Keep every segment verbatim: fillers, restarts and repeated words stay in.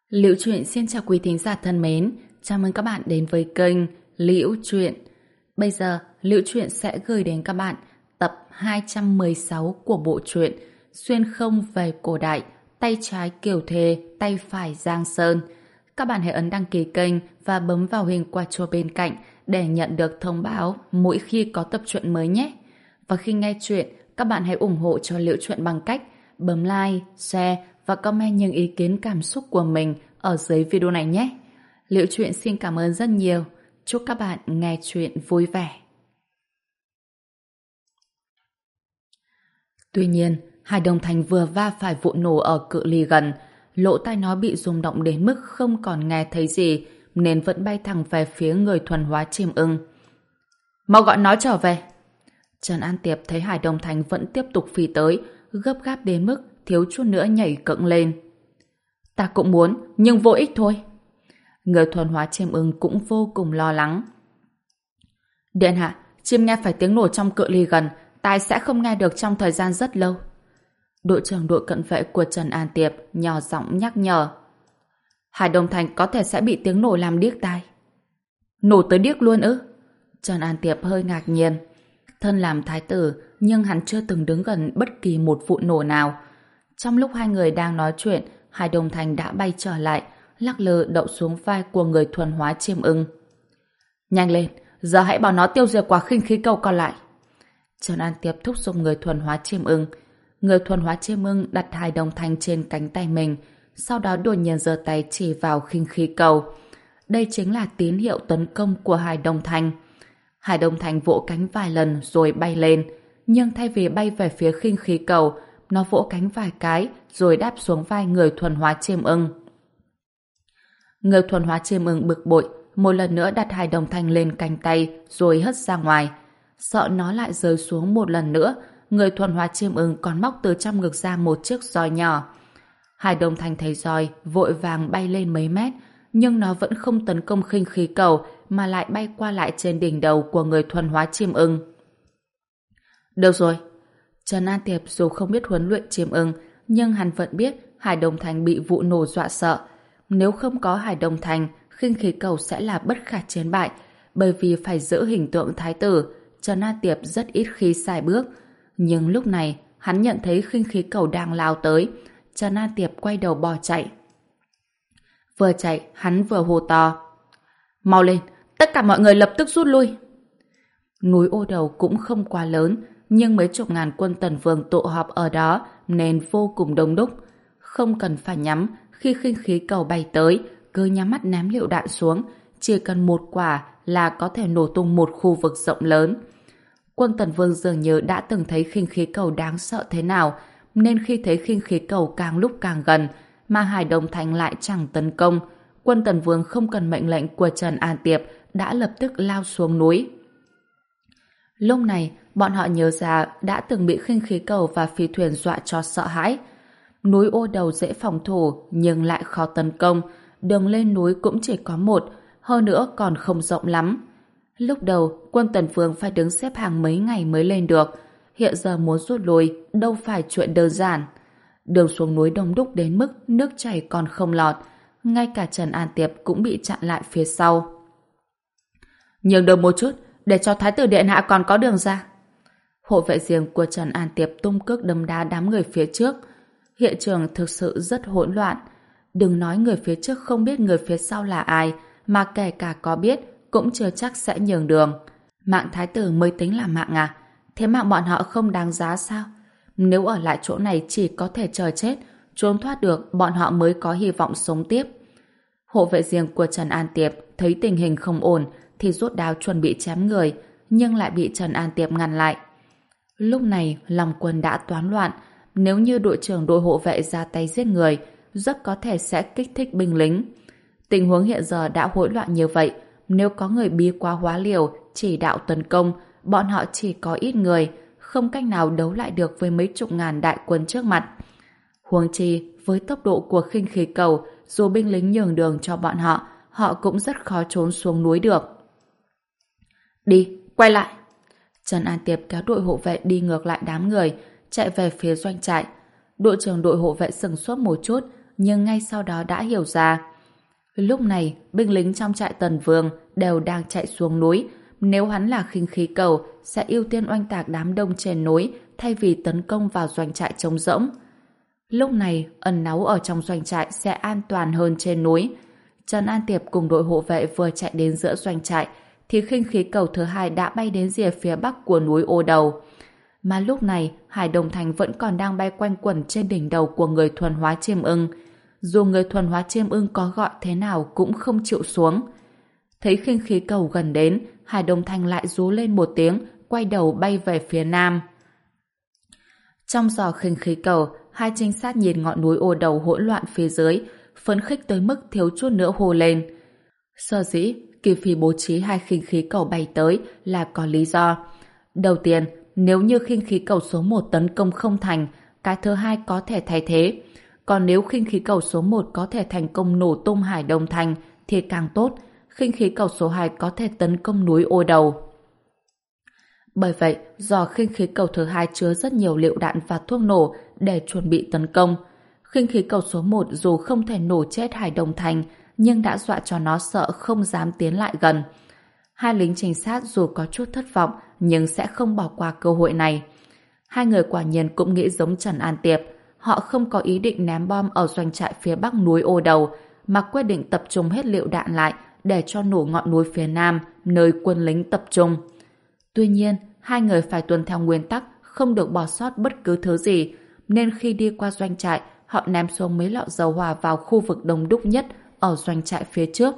Liễu Chuyện xin chào quý thính giả thân mến, chào mừng các bạn đến với kênh Liễu Chuyện. Bây giờ, Liễu Chuyện sẽ gửi đến các bạn tập hai trăm mười sáu của bộ truyện Xuyên không về cổ đại, tay trái Kiều Thề, tay phải Giang Sơn. Các bạn hãy ấn đăng ký kênh và bấm vào hình quả chuông bên cạnh để nhận được thông báo mỗi khi có tập truyện mới nhé. Và khi nghe chuyện, các bạn hãy ủng hộ cho Liễu Chuyện bằng cách bấm like, share và comment những ý kiến cảm xúc của mình ở dưới video này nhé. Liễu Chuyện xin cảm ơn rất nhiều. Chúc các bạn nghe chuyện vui vẻ. Tuy nhiên, Hải Đồng Thành vừa va phải vụ nổ ở cự ly gần, lỗ tai nó bị rung động đến mức không còn nghe thấy gì, nên vẫn bay thẳng về phía người thuần hóa chim ưng. Mau gọi nó trở về! Trần An Tiệp thấy Hải Đồng Thành vẫn tiếp tục phi tới, gấp gáp đến mức thiếu chút nữa nhảy cẫng lên. Ta cũng muốn, nhưng vô ích thôi. Người thuần hóa chim ưng cũng vô cùng lo lắng. Điện hạ, chim nghe phải tiếng nổ trong cự ly gần, tai sẽ không nghe được trong thời gian rất lâu. Đội trưởng đội cận vệ của Trần An Tiệp nhỏ giọng nhắc nhở. Hải Đồng Thành có thể sẽ bị tiếng nổ làm điếc tai. Nổ tới điếc luôn ư? Trần An Tiệp hơi ngạc nhiên. Thân làm thái tử, nhưng hắn chưa từng đứng gần bất kỳ một vụ nổ nào. Trong lúc hai người đang nói chuyện, Hải Đồng Thành đã bay trở lại, lắc lư đậu xuống vai của người thuần hóa chim ưng. Nhanh lên, giờ hãy bảo nó tiêu diệt quả khinh khí cầu còn lại. Trần An Tiệp thúc giục người thuần hóa chim ưng. Người thuần hóa chim ưng đặt Hải Đồng Thành trên cánh tay mình, sau đó đột nhiên giơ tay chỉ vào khinh khí cầu. Đây chính là tín hiệu tấn công của Hải Đồng Thành. Hải Đồng Thành vỗ cánh vài lần rồi bay lên, nhưng thay vì bay về phía khinh khí cầu, nó vỗ cánh vài cái rồi đáp xuống vai người thuần hóa chim ưng. Người thuần hóa chim ưng bực bội, một lần nữa đặt Hải Đồng Thành lên cánh tay rồi hất ra ngoài. Sợ nó lại rơi xuống một lần nữa, người thuần hóa chim ưng còn móc từ trong ngực ra một chiếc roi nhỏ. Hải Đồng Thành thấy roi, vội vàng bay lên mấy mét, nhưng nó vẫn không tấn công khinh khí cầu mà lại bay qua lại trên đỉnh đầu của người thuần hóa chim ưng. Được rồi. Trần An Tiệp dù không biết huấn luyện chim ưng, nhưng hắn vẫn biết Hải Đồng Thành bị vụ nổ dọa sợ. Nếu không có Hải Đồng Thành, khinh khí cầu sẽ là bất khả chiến bại, bởi vì phải giữ hình tượng thái tử. Trần An Tiệp rất ít khi sai bước. Nhưng lúc này, hắn nhận thấy khinh khí cầu đang lao tới. Trần An Tiệp quay đầu bỏ chạy. Vừa chạy, hắn vừa hô to. Mau lên, tất cả mọi người lập tức rút lui. Núi Ô Đầu cũng không quá lớn, nhưng mấy chục ngàn quân Tần Vương tụ họp ở đó nên vô cùng đông đúc. Không cần phải nhắm, khi khinh khí cầu bay tới, cứ nhắm mắt ném lựu đạn xuống, chỉ cần một quả là có thể nổ tung một khu vực rộng lớn. Quân Tần Vương dường như đã từng thấy khinh khí cầu đáng sợ thế nào, nên khi thấy khinh khí cầu càng lúc càng gần, mà Hải Đồng Thành lại chẳng tấn công, quân Tần Vương không cần mệnh lệnh của Trần An Tiệp đã lập tức lao xuống núi. Lúc này, bọn họ nhớ ra đã từng bị khinh khí cầu và phi thuyền dọa cho sợ hãi. Núi Ô Đầu dễ phòng thủ nhưng lại khó tấn công, đường lên núi cũng chỉ có một, hơn nữa còn không rộng lắm. Lúc đầu, quân Tần Vương phải đứng xếp hàng mấy ngày mới lên được, hiện giờ muốn rút lui đâu phải chuyện đơn giản. Đường xuống núi đông đúc đến mức nước chảy còn không lọt, ngay cả Trần An Tiệp cũng bị chặn lại phía sau. Nhường đường một chút, để cho Thái tử Điện Hạ còn có đường ra. Hộ vệ riêng của Trần An Tiệp tung cước đấm đá đám người phía trước. Hiện trường thực sự rất hỗn loạn. Đừng nói người phía trước không biết người phía sau là ai, mà kể cả có biết cũng chưa chắc sẽ nhường đường. Mạng Thái tử mới tính là mạng à? Thế mạng bọn họ không đáng giá sao? Nếu ở lại chỗ này chỉ có thể chờ chết, trốn thoát được bọn họ mới có hy vọng sống tiếp. Hộ vệ riêng của Trần An Tiệp thấy tình hình không ổn thì rút đao chuẩn bị chém người, nhưng lại bị Trần An Tiệp ngăn lại. Lúc này lòng quân đã toán loạn, nếu như đội trưởng đội hộ vệ ra tay giết người, rất có thể sẽ kích thích binh lính. Tình huống hiện giờ đã hỗn loạn như vậy, nếu có người bí quá hóa liều chỉ đạo tấn công, bọn họ chỉ có ít người, không cách nào đấu lại được với mấy chục ngàn đại quân trước mặt. Huống chi, với tốc độ của khinh khí cầu, dù binh lính nhường đường cho bọn họ, họ cũng rất khó trốn xuống núi được. Đi, quay lại! Trần An Tiệp kéo đội hộ vệ đi ngược lại đám người, chạy về phía doanh trại. Đội trưởng đội hộ vệ sừng sốt một chút, nhưng ngay sau đó đã hiểu ra. Lúc này, binh lính trong trại Tần Vương đều đang chạy xuống núi. Nếu hắn là khinh khí cầu, sẽ ưu tiên oanh tạc đám đông trên núi thay vì tấn công vào doanh trại trống rỗng. Lúc này, ẩn náu ở trong doanh trại sẽ an toàn hơn trên núi. Trần An Tiệp cùng đội hộ vệ vừa chạy đến giữa doanh trại, thì khinh khí cầu thứ hai đã bay đến rìa phía bắc của núi Ô Đầu. Mà lúc này, Hải Đồng Thành vẫn còn đang bay quanh quẩn trên đỉnh đầu của người thuần hóa chiêm ưng. Dù người thuần hóa chiêm ưng có gọi thế nào cũng không chịu xuống. Thấy khinh khí cầu gần đến, Hải Đồng Thành lại rú lên một tiếng, quay đầu bay về phía nam. Trong giò khinh khí cầu, hai trinh sát nhìn ngọn núi Ô Đầu hỗn loạn phía dưới, phấn khích tới mức thiếu chút nữa hô lên. Sở dĩ, Kỳ Phi bố trí hai khinh khí cầu bay tới là có lý do. Đầu tiên, nếu như khinh khí cầu số một tấn công không thành, cái thứ hai có thể thay thế. Còn nếu khinh khí cầu số một có thể thành công nổ tung Hải Đông Thành thì càng tốt, khinh khí cầu số hai có thể tấn công núi Ô Đầu. Bởi vậy, do khinh khí cầu thứ hai chứa rất nhiều lựu đạn và thuốc nổ để chuẩn bị tấn công, khinh khí cầu số một dù không thể nổ chết Hải Đông Thành, nhưng đã dọa cho nó sợ không dám tiến lại gần. Hai lính trinh sát dù có chút thất vọng, nhưng sẽ không bỏ qua cơ hội này. Hai người quả nhiên cũng nghĩ giống Trần An Tiệp, họ không có ý định ném bom ở doanh trại phía bắc núi Ô Đầu, mà quyết định tập trung hết lựu đạn lại để cho nổ ngọn núi phía nam, nơi quân lính tập trung. Tuy nhiên, hai người phải tuân theo nguyên tắc không được bỏ sót bất cứ thứ gì, nên khi đi qua doanh trại, họ ném xuống mấy lọ dầu hỏa vào khu vực đông đúc nhất ở doanh trại phía trước.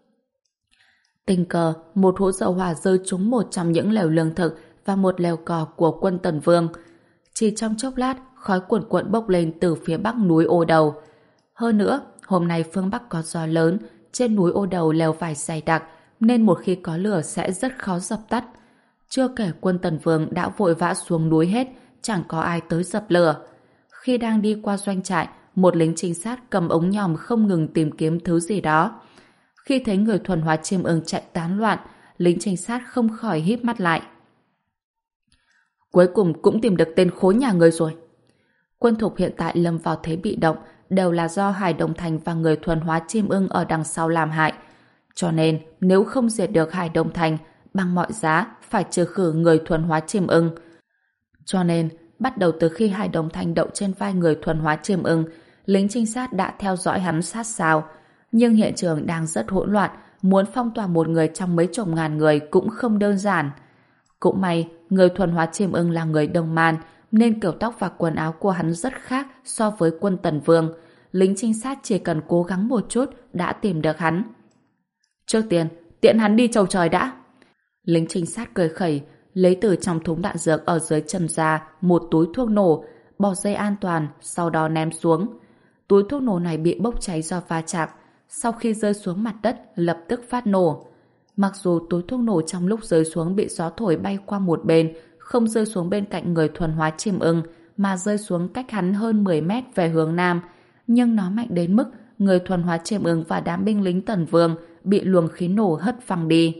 Tình cờ, một hũ dầu hỏa rơi trúng một trong những lều lương thực và một lều cỏ của quân Tần Vương. Chỉ trong chốc lát, khói cuồn cuộn bốc lên từ phía bắc núi Ô Đầu. Hơn nữa, hôm nay phương Bắc có gió lớn, trên núi Ô Đầu lều vải dày đặc, nên một khi có lửa sẽ rất khó dập tắt. Chưa kể quân Tần Vương đã vội vã xuống núi hết, chẳng có ai tới dập lửa. Khi đang đi qua doanh trại, một lính trinh sát cầm ống nhòm không ngừng tìm kiếm thứ gì đó. Khi thấy người thuần hóa chiêm ưng chạy tán loạn, lính trinh sát không khỏi híp mắt lại. Cuối cùng cũng tìm được tên khốn nhà ngươi rồi. Quân thục hiện tại lâm vào thế bị động, đều là do Hải Đồng Thành và người thuần hóa chiêm ưng ở đằng sau làm hại. Cho nên, nếu không diệt được Hải Đồng Thành, bằng mọi giá phải trừ khử người thuần hóa chiêm ưng. Cho nên, bắt đầu từ khi Hải Đồng Thành đậu trên vai người thuần hóa chiêm ưng, lính trinh sát đã theo dõi hắn sát sao. Nhưng hiện trường đang rất hỗn loạn, muốn phong tỏa một người trong mấy chục ngàn người cũng không đơn giản. Cũng may, người thuần hóa chiêm ưng là người Đông Man, nên kiểu tóc và quần áo của hắn rất khác so với quân Tần Vương. Lính trinh sát chỉ cần cố gắng một chút đã tìm được hắn. Trước tiên, tiện hắn đi chầu trời đã. Lính trinh sát cười khẩy, lấy từ trong thúng đạn dược ở dưới chân ra một túi thuốc nổ, bỏ dây an toàn, sau đó ném xuống. Túi thuốc nổ này bị bốc cháy do va chạm, sau khi rơi xuống mặt đất lập tức phát nổ. Mặc dù túi thuốc nổ trong lúc rơi xuống bị gió thổi bay qua một bên, không rơi xuống bên cạnh người thuần hóa chiêm ưng, mà rơi xuống cách hắn hơn mười mét về hướng nam, nhưng nó mạnh đến mức người thuần hóa chiêm ưng và đám binh lính Tần Vương bị luồng khí nổ hất văng đi.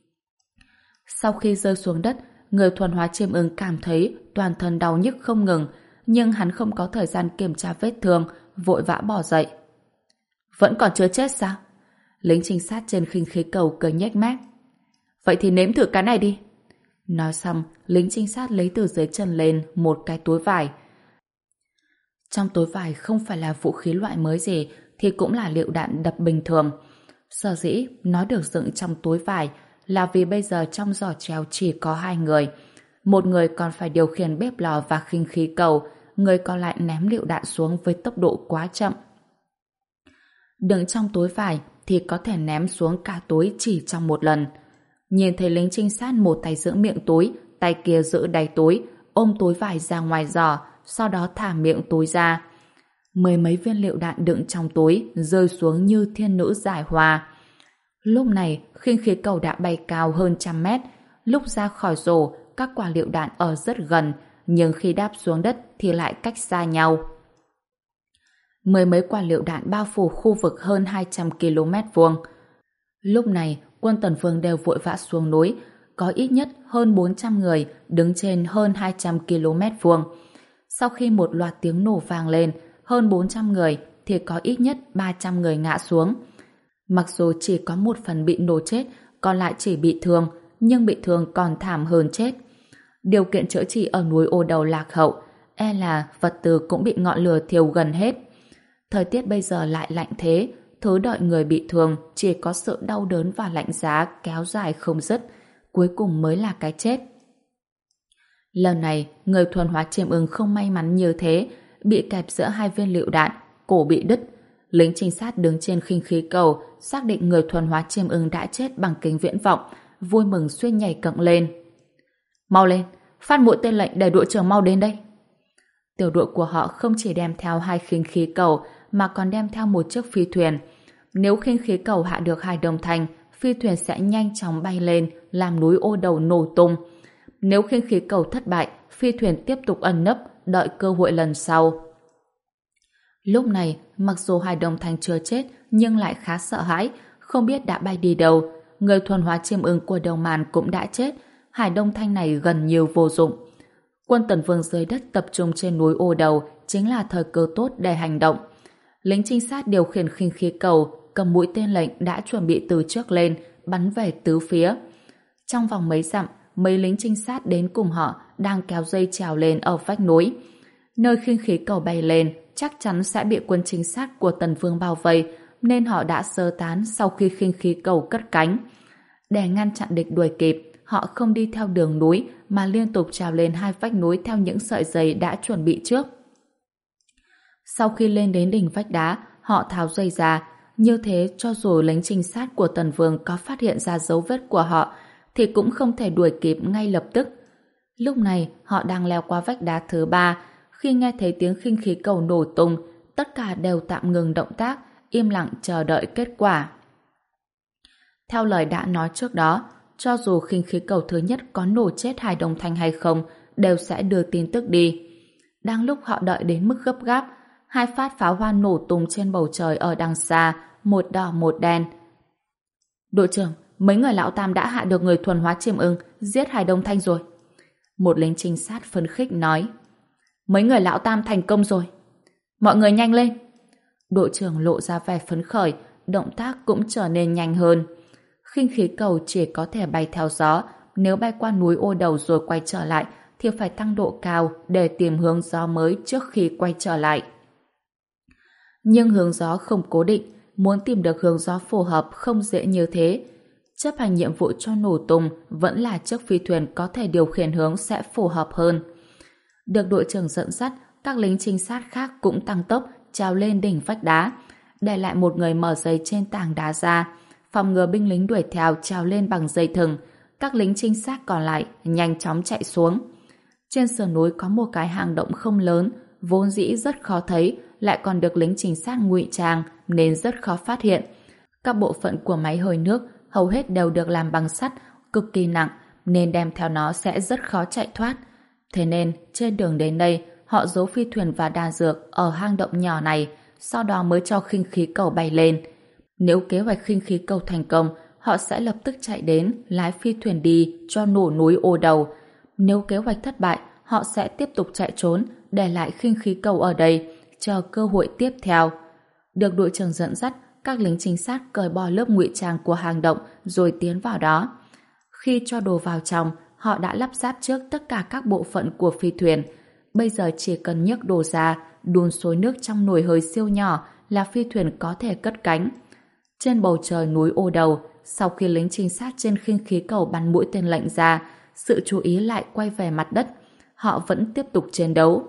Sau khi rơi xuống đất, người thuần hóa chiêm ưng cảm thấy toàn thân đau nhức không ngừng, nhưng hắn không có thời gian kiểm tra vết thương, vội vã bỏ dậy. Vẫn còn chưa chết sao? Lính trinh sát trên khinh khí cầu cười nhếch mép. Vậy thì nếm thử cái này đi. Nói xong, lính trinh sát lấy từ dưới chân lên một cái túi vải. Trong túi vải không phải là vũ khí loại mới gì, thì cũng là lựu đạn đập bình thường. Sở dĩ nó được dựng trong túi vải là vì bây giờ trong giỏ treo chỉ có hai người. Một người còn phải điều khiển bếp lò và khinh khí cầu, người còn lại ném lựu đạn xuống với tốc độ quá chậm. Đựng trong túi vải thì có thể ném xuống cả túi chỉ trong một lần. Nhìn thấy lính trinh sát một tay giữ miệng túi, tay kia giữ đáy túi, ôm túi vải ra ngoài giỏ, sau đó thả miệng túi ra. Mười mấy viên lựu đạn đựng trong túi rơi xuống như thiên nữ giải hoa. Lúc này, khinh khí cầu đã bay cao hơn trăm mét. Lúc ra khỏi rổ, các quả lựu đạn ở rất gần, nhưng khi đáp xuống đất thì lại cách xa nhau. Mười mấy quả lựu đạn bao phủ khu vực hơn hai trăm ki lô mét vuông. Lúc này, quân Tần Vương đều vội vã xuống núi, có ít nhất hơn bốn trăm người đứng trên hơn hai trăm ki lô mét vuông. Sau khi một loạt tiếng nổ vang lên, hơn bốn trăm người thì có ít nhất ba trăm người ngã xuống. Mặc dù chỉ có một phần bị nổ chết, còn lại chỉ bị thương, nhưng bị thương còn thảm hơn chết. Điều kiện chữa trị ở núi Ô Đầu lạc hậu, e là vật tư cũng bị ngọn lửa thiêu gần hết. Thời tiết bây giờ lại lạnh thế, thứ đợi người bị thương chỉ có sự đau đớn và lạnh giá kéo dài không dứt, cuối cùng mới là cái chết. Lần này, người thuần hóa chiêm ưng không may mắn như thế, bị kẹp giữa hai viên lựu đạn, cổ bị đứt. Lính trinh sát đứng trên khinh khí cầu, xác định người thuần hóa chiêm ưng đã chết bằng kính viễn vọng, vui mừng xuyên nhảy cẫng lên. Mau lên, phát mũi tên lệnh để đội trưởng mau đến đây. Tiểu đội của họ không chỉ đem theo hai khinh khí cầu, mà còn đem theo một chiếc phi thuyền. Nếu khinh khí cầu hạ được Hải Đông Thành, phi thuyền sẽ nhanh chóng bay lên, làm núi Ô Đầu nổ tung. Nếu khinh khí cầu thất bại, phi thuyền tiếp tục ẩn nấp, đợi cơ hội lần sau. Lúc này, mặc dù Hải Đông Thành chưa chết, nhưng lại khá sợ hãi, không biết đã bay đi đâu. Người thuần hóa chiêm ưng của Đầu Màn cũng đã chết, Hải Đông Thanh này gần như vô dụng. Quân Tần Vương dưới đất tập trung trên núi Ô Đầu chính là thời cơ tốt để hành động. Lính trinh sát điều khiển khinh khí cầu, cầm mũi tên lệnh đã chuẩn bị từ trước lên, bắn về tứ phía. Trong vòng mấy dặm, mấy lính trinh sát đến cùng họ đang kéo dây trèo lên ở vách núi. Nơi khinh khí cầu bay lên chắc chắn sẽ bị quân trinh sát của Tần Vương bao vây, nên họ đã sơ tán sau khi khinh khí cầu cất cánh. Để ngăn chặn địch đuổi kịp, họ không đi theo đường núi mà liên tục trèo lên hai vách núi theo những sợi dây đã chuẩn bị trước. Sau khi lên đến đỉnh vách đá, họ tháo dây ra. Như thế, cho dù lính trinh sát của Tần Vương có phát hiện ra dấu vết của họ, thì cũng không thể đuổi kịp ngay lập tức. Lúc này, họ đang leo qua vách đá thứ ba. Khi nghe thấy tiếng khinh khí cầu nổ tung, tất cả đều tạm ngừng động tác, im lặng chờ đợi kết quả. Theo lời đã nói trước đó, cho dù khinh khí cầu thứ nhất có nổ chết Hải Đông Thanh hay không, đều sẽ đưa tin tức đi. Đang lúc họ đợi đến mức gấp gáp, hai phát pháo hoa nổ tung trên bầu trời ở đằng xa, một đỏ một đen. Đội trưởng, mấy người lão tam đã hạ được người thuần hóa chiêm ưng, giết Hải Đông Thanh rồi. Một lính trinh sát phấn khích nói. Mấy người lão tam thành công rồi. Mọi người nhanh lên. Đội trưởng lộ ra vẻ phấn khởi, động tác cũng trở nên nhanh hơn. Khinh khí cầu chỉ có thể bay theo gió, nếu bay qua núi Ô Đầu rồi quay trở lại thì phải tăng độ cao để tìm hướng gió mới trước khi quay trở lại. Nhưng hướng gió không cố định, muốn tìm được hướng gió phù hợp không dễ như thế. Chấp hành nhiệm vụ cho nổ tung vẫn là chiếc phi thuyền có thể điều khiển hướng sẽ phù hợp hơn. Được đội trưởng dẫn dắt, các lính trinh sát khác cũng tăng tốc trèo lên đỉnh vách đá, để lại một người mở dây trên tảng đá ra, phòng ngừa binh lính đuổi theo trèo lên bằng dây thừng. Các lính trinh sát còn lại nhanh chóng chạy xuống. Trên sườn núi có một cái hang động không lớn, vốn dĩ rất khó thấy, lại còn được lính trinh sát ngụy trang nên rất khó phát hiện. Các bộ phận của máy hơi nước hầu hết đều được làm bằng sắt, cực kỳ nặng, nên đem theo nó sẽ rất khó chạy thoát. Thế nên, trên đường đến đây, họ giấu phi thuyền và đan dược ở hang động nhỏ này, sau đó mới cho khinh khí cầu bay lên. Nếu kế hoạch khinh khí cầu thành công, họ sẽ lập tức chạy đến, lái phi thuyền đi cho nổ núi Ô Đầu. Nếu kế hoạch thất bại, họ sẽ tiếp tục chạy trốn, để lại khinh khí cầu ở đây, chờ cơ hội tiếp theo. Được đội trưởng dẫn dắt, các lính trinh sát cởi bỏ lớp ngụy trang của hang động rồi tiến vào đó. Khi cho đồ vào trong, họ đã lắp ráp trước tất cả các bộ phận của phi thuyền. Bây giờ chỉ cần nhấc đồ ra, đun sôi nước trong nồi hơi siêu nhỏ là phi thuyền có thể cất cánh. Trên bầu trời núi Ô Đầu, sau khi lính trinh sát trên khinh khí cầu bắn mũi tên lệnh ra, sự chú ý lại quay về mặt đất. Họ vẫn tiếp tục chiến đấu.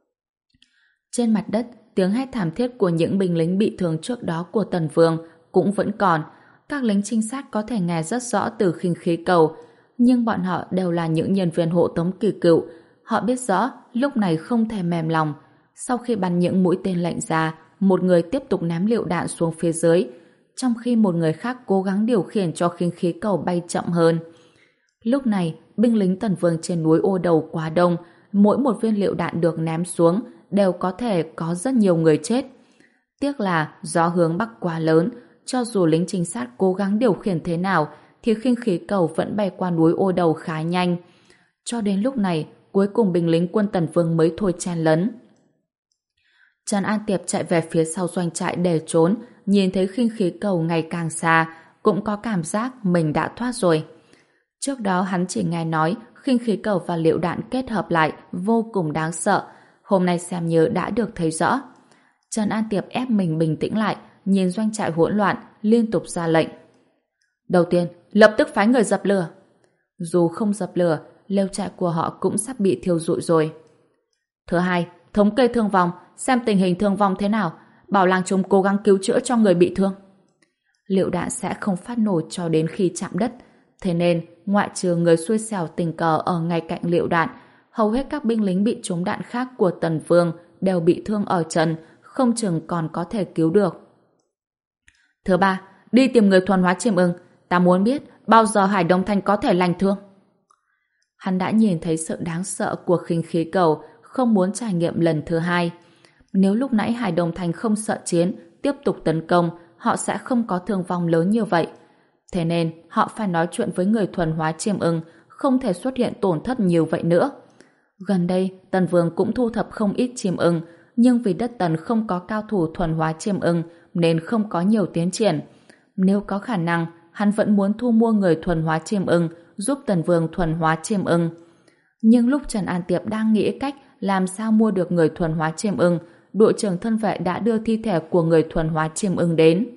Trên mặt đất, tiếng hét thảm thiết của những binh lính bị thương trước đó của Tần Vương cũng vẫn còn. Các lính trinh sát có thể nghe rất rõ từ khinh khí cầu, nhưng bọn họ đều là những nhân viên hộ tống kỳ cựu. Họ biết rõ lúc này không thể mềm lòng. Sau khi bắn những mũi tên lệnh ra, một người tiếp tục ném lựu đạn xuống phía dưới, trong khi một người khác cố gắng điều khiển cho khinh khí cầu bay chậm hơn. Lúc này, binh lính Tần Vương trên núi Ô Đầu quá đông, mỗi một viên lựu đạn được ném xuống đều có thể có rất nhiều người chết. Tiếc là gió hướng bắc quá lớn, cho dù lính trinh sát cố gắng điều khiển thế nào thì khinh khí cầu vẫn bay qua núi Ô Đầu khá nhanh. Cho đến lúc này, cuối cùng binh lính quân Tần Vương mới thôi chen lấn. Trần An Tiệp chạy về phía sau doanh trại để trốn, nhìn thấy khinh khí cầu ngày càng xa, cũng có cảm giác mình đã thoát rồi. Trước đó hắn chỉ nghe nói khinh khí cầu và lựu đạn kết hợp lại vô cùng đáng sợ, hôm nay xem như đã được thấy rõ. Trần An Tiệp ép mình bình tĩnh lại, nhìn doanh trại hỗn loạn, liên tục ra lệnh. Đầu tiên, lập tức phái người dập lửa. Dù không dập lửa, lều trại của họ cũng sắp bị thiêu rụi rồi. Thứ hai, thống kê thương vong, xem tình hình thương vong thế nào, bảo làng chúng cố gắng cứu chữa cho người bị thương. Lựu đạn sẽ không phát nổ cho đến khi chạm đất, thế nên ngoại trừ người xui xẻo tình cờ ở ngay cạnh lựu đạn, hầu hết các binh lính bị trúng đạn khác của Tần Vương đều bị thương ở chân, không chừng còn có thể cứu được. Thứ ba, đi tìm người thuần hóa chiêm ưng, ta muốn biết bao giờ Hải Đông Thanh có thể lành thương. Hắn đã nhìn thấy sự đáng sợ của khinh khí cầu, không muốn trải nghiệm lần thứ hai. Nếu lúc nãy Hải Đông Thanh không sợ chiến, tiếp tục tấn công, họ sẽ không có thương vong lớn như vậy. Thế nên, họ phải nói chuyện với người thuần hóa chiêm ưng, không thể xuất hiện tổn thất nhiều vậy nữa. Gần đây, Tần Vương cũng thu thập không ít chiêm ưng, nhưng vì đất Tần không có cao thủ thuần hóa chiêm ưng, nên không có nhiều tiến triển. Nếu có khả năng, hắn vẫn muốn thu mua người thuần hóa chiêm ưng, giúp Tần Vương thuần hóa chiêm ưng. Nhưng lúc Trần An Tiệp đang nghĩ cách làm sao mua được người thuần hóa chiêm ưng, đội trưởng thân vệ đã đưa thi thể của người thuần hóa chiêm ưng đến.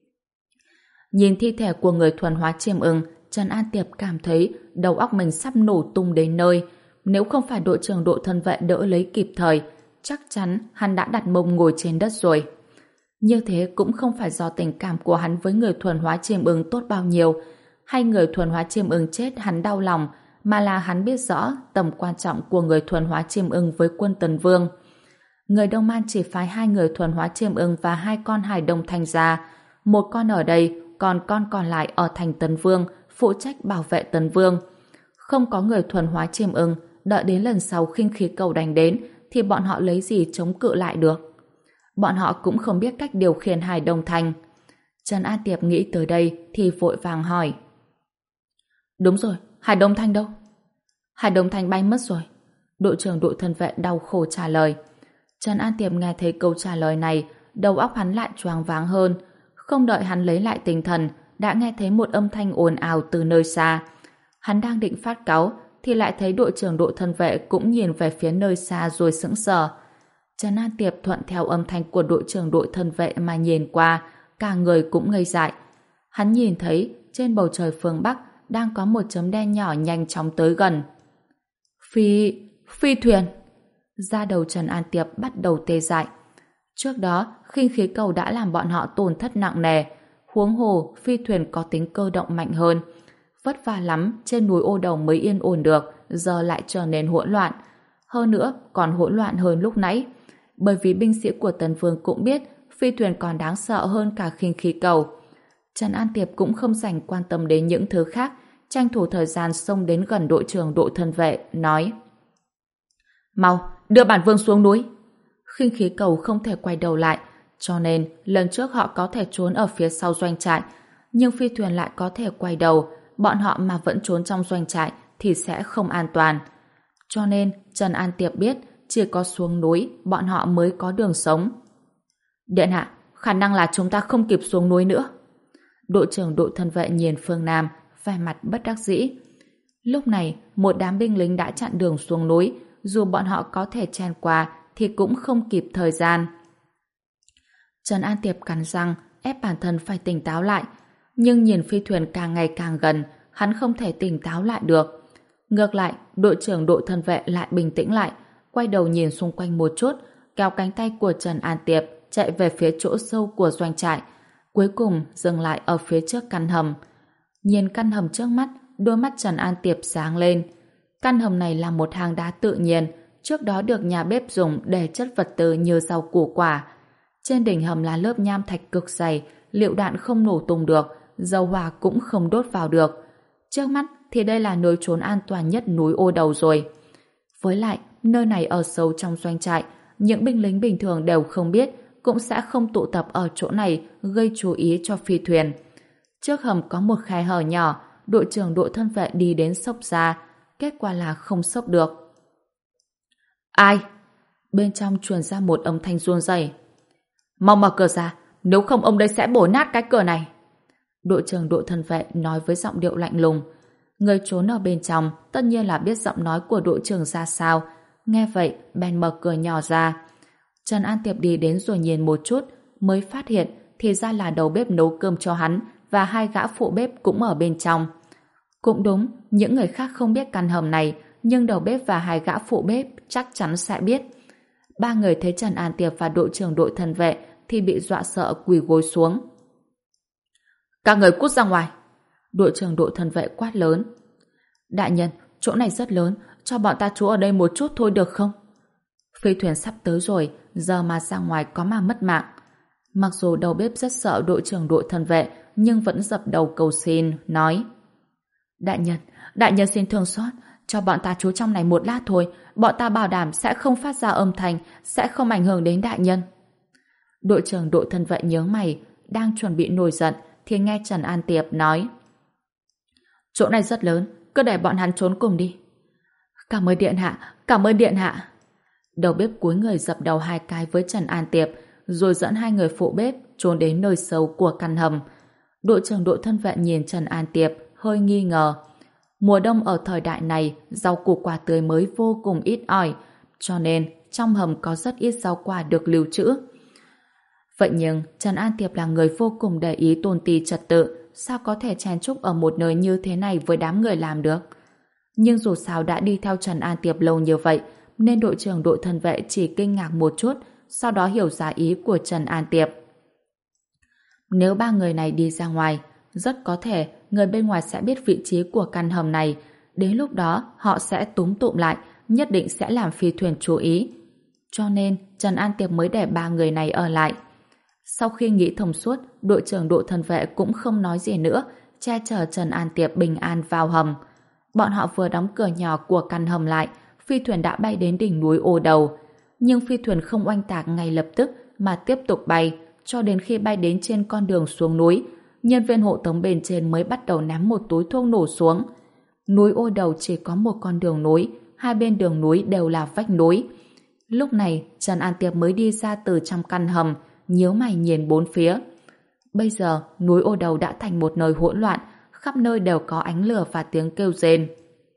Nhìn thi thể của người thuần hóa chiêm ưng, Trần An Tiệp cảm thấy đầu óc mình sắp nổ tung đến nơi. Nếu không phải đội trưởng đội thân vệ đỡ lấy kịp thời, chắc chắn hắn đã đặt mông ngồi trên đất rồi. Như thế cũng không phải do tình cảm của hắn với người thuần hóa chiêm ưng tốt bao nhiêu, hay người thuần hóa chiêm ưng chết hắn đau lòng, mà là hắn biết rõ tầm quan trọng của người thuần hóa chiêm ưng với quân Tần Vương. Người Đông Man chỉ phái hai người thuần hóa chiêm ưng và hai con Hải Đông Thanh ra, một con ở đây, còn con còn lại ở thành Tần Vương, phụ trách bảo vệ Tần Vương. Không có người thuần hóa chiêm ưng, đợi đến lần sau khinh khí cầu đánh đến, thì bọn họ lấy gì chống cự lại được? Bọn họ cũng không biết cách điều khiển Hải Đông Thanh. Trần An Tiệp nghĩ tới đây thì vội vàng hỏi. Đúng rồi, Hải Đông Thanh đâu? Hải Đông Thanh bay mất rồi. Đội trưởng đội thân vệ đau khổ trả lời. Trần An Tiệp nghe thấy câu trả lời này, đầu óc hắn lại choáng váng hơn. Không đợi hắn lấy lại tinh thần, đã nghe thấy một âm thanh ồn ào từ nơi xa. Hắn đang định phát cáu, thì lại thấy đội trưởng đội thân vệ cũng nhìn về phía nơi xa rồi sững sờ. Trần An Tiệp thuận theo âm thanh của đội trưởng đội thân vệ mà nhìn qua, cả người cũng ngây dại. Hắn nhìn thấy trên bầu trời phương Bắc đang có một chấm đen nhỏ nhanh chóng tới gần. Phi... phi thuyền! Da đầu Trần An Tiệp bắt đầu tê dại. Trước đó, khinh khí cầu đã làm bọn họ tổn thất nặng nề. Huống hồ, phi thuyền có tính cơ động mạnh hơn. Vất vả lắm, trên núi Ô Đầu mới yên ổn được, giờ lại trở nên hỗn loạn. Hơn nữa, còn hỗn loạn hơn lúc nãy. Bởi vì binh sĩ của Tần Vương cũng biết phi thuyền còn đáng sợ hơn cả khinh khí cầu. Trần An Tiệp cũng không dành quan tâm đến những thứ khác, tranh thủ thời gian xông đến gần đội trưởng đội thân vệ, nói: Mau, đưa bản vương xuống núi. Khinh khí cầu không thể quay đầu lại, cho nên lần trước họ có thể trốn ở phía sau doanh trại, nhưng phi thuyền lại có thể quay đầu, bọn họ mà vẫn trốn trong doanh trại thì sẽ không an toàn. Cho nên Trần An Tiệp biết chỉ có xuống núi bọn họ mới có đường sống. Điện hạ, khả năng là chúng ta không kịp xuống núi nữa. Đội trưởng đội thân vệ nhìn phương Nam, vẻ mặt bất đắc dĩ. Lúc này, một đám binh lính đã chặn đường xuống núi, dù bọn họ có thể chen qua thì cũng không kịp thời gian. Trần An Tiệp cắn răng, ép bản thân phải tỉnh táo lại, nhưng nhìn phi thuyền càng ngày càng gần, hắn không thể tỉnh táo lại được. Ngược lại, đội trưởng đội thân vệ lại bình tĩnh lại, quay đầu nhìn xung quanh một chút, kéo cánh tay của Trần An Tiệp chạy về phía chỗ sâu của doanh trại, cuối cùng dừng lại ở phía trước căn hầm. Nhìn căn hầm trước mắt, đôi mắt Trần An Tiệp sáng lên. Căn hầm này là một hang đá tự nhiên, trước đó được nhà bếp dùng để chất vật tư như rau củ quả. Trên đỉnh hầm là lớp nham thạch cực dày, lựu đạn không nổ tung được, dầu hỏa cũng không đốt vào được. Trước mắt thì đây là nơi trốn an toàn nhất núi Ô Đầu rồi. Với lại, nơi này ở sâu trong doanh trại, những binh lính bình thường đều không biết, cũng sẽ không tụ tập ở chỗ này gây chú ý cho phi thuyền. Trước hầm có một khe hở nhỏ, đội trưởng đội thân vệ đi đến xốc ra, kết quả là không xốc được. Ai? Bên trong truyền ra một âm thanh run rẩy. Mau mở cửa ra, nếu không ông đây sẽ bổ nát cái cửa này. Đội trưởng đội thân vệ nói với giọng điệu lạnh lùng. Người trốn ở bên trong tất nhiên là biết giọng nói của đội trưởng ra sao. Nghe vậy, bèn mở cửa nhỏ ra. Trần An Tiệp đi đến rồi nhìn một chút, mới phát hiện thì ra là đầu bếp nấu cơm cho hắn và hai gã phụ bếp cũng ở bên trong. Cũng đúng, những người khác không biết căn hầm này, nhưng đầu bếp và hai gã phụ bếp chắc chắn sẽ biết. Ba người thấy Trần An Tiệp và đội trưởng đội thân vệ thì bị dọa sợ quỳ gối xuống. Các người cút ra ngoài! Đội trưởng đội thân vệ quát lớn. Đại nhân, chỗ này rất lớn, cho bọn ta trú ở đây một chút thôi được không? Phi thuyền sắp tới rồi, giờ mà ra ngoài có mà mất mạng. Mặc dù đầu bếp rất sợ đội trưởng đội thân vệ, nhưng vẫn dập đầu cầu xin, nói: Đại nhân, đại nhân xin thương xót, cho bọn ta trú trong này một lát thôi, bọn ta bảo đảm sẽ không phát ra âm thanh, sẽ không ảnh hưởng đến đại nhân. Đội trưởng đội thân vệ nhớ mày, đang chuẩn bị nổi giận, thì nghe Trần An Tiệp nói: Chỗ này rất lớn, cứ để bọn hắn trốn cùng đi. Cảm ơn điện hạ, cảm ơn điện hạ. Đầu bếp cúi người dập đầu hai cái với Trần An Tiệp, rồi dẫn hai người phụ bếp trốn đến nơi sâu của căn hầm. Đội trưởng đội thân vệ nhìn Trần An Tiệp hơi nghi ngờ. Mùa đông ở thời đại này, rau củ quả tươi mới vô cùng ít ỏi, cho nên trong hầm có rất ít rau quả được lưu trữ. Vậy nhưng Trần An Tiệp là người vô cùng để ý tôn ti trật tự, sao có thể chen chúc ở một nơi như thế này với đám người làm được? Nhưng dù sao đã đi theo Trần An Tiệp lâu như vậy, nên đội trưởng đội thân vệ chỉ kinh ngạc một chút, sau đó hiểu ra ý của Trần An Tiệp. Nếu ba người này đi ra ngoài, rất có thể người bên ngoài sẽ biết vị trí của căn hầm này. Đến lúc đó họ sẽ túm tụm lại, nhất định sẽ làm phi thuyền chú ý. Cho nên Trần An Tiệp mới để ba người này ở lại. Sau khi nghĩ thông suốt, đội trưởng đội thân vệ cũng không nói gì nữa, che chở Trần An Tiệp bình an vào hầm. Bọn họ vừa đóng cửa nhỏ của căn hầm lại, phi thuyền đã bay đến đỉnh núi Ô Đầu. Nhưng phi thuyền không oanh tạc ngay lập tức mà tiếp tục bay, cho đến khi bay đến trên con đường xuống núi, nhân viên hộ tống bên trên mới bắt đầu ném một túi thuốc nổ xuống. Núi Ô Đầu chỉ có một con đường núi, hai bên đường núi đều là vách núi. Lúc này Trần An Tiệp mới đi ra từ trong căn hầm, nhíu mày nhìn bốn phía. Bây giờ núi Ô Đầu đã thành một nơi hỗn loạn, khắp nơi đều có ánh lửa và tiếng kêu rên.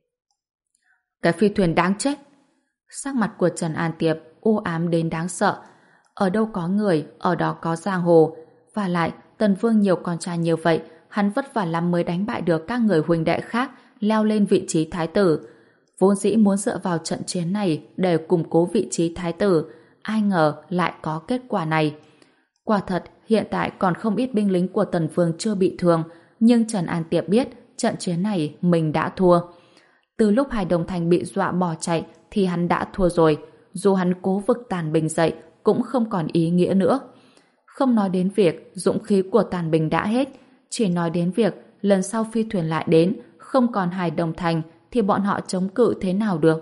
Cái phi thuyền đáng chết! Sắc mặt của Trần An Tiệp u ám đến đáng sợ. Ở đâu có người, ở đó có giang hồ. Và lại, Tần Vương nhiều con trai như vậy, hắn vất vả lắm mới đánh bại được các người huynh đệ khác, leo lên vị trí thái tử. Vốn dĩ muốn dựa vào trận chiến này để củng cố vị trí thái tử, ai ngờ lại có kết quả này. Quả thật, hiện tại còn không ít binh lính của Tần Vương chưa bị thương, nhưng Trần An Tiệp biết trận chiến này mình đã thua. Từ lúc Hải Đồng Thành bị dọa bỏ chạy thì hắn đã thua rồi, dù hắn cố vực Tàn Bình dậy cũng không còn ý nghĩa nữa. Không nói đến việc dũng khí của Tàn Bình đã hết, chỉ nói đến việc lần sau phi thuyền lại đến, không còn Hải Đồng Thành thì bọn họ chống cự thế nào được.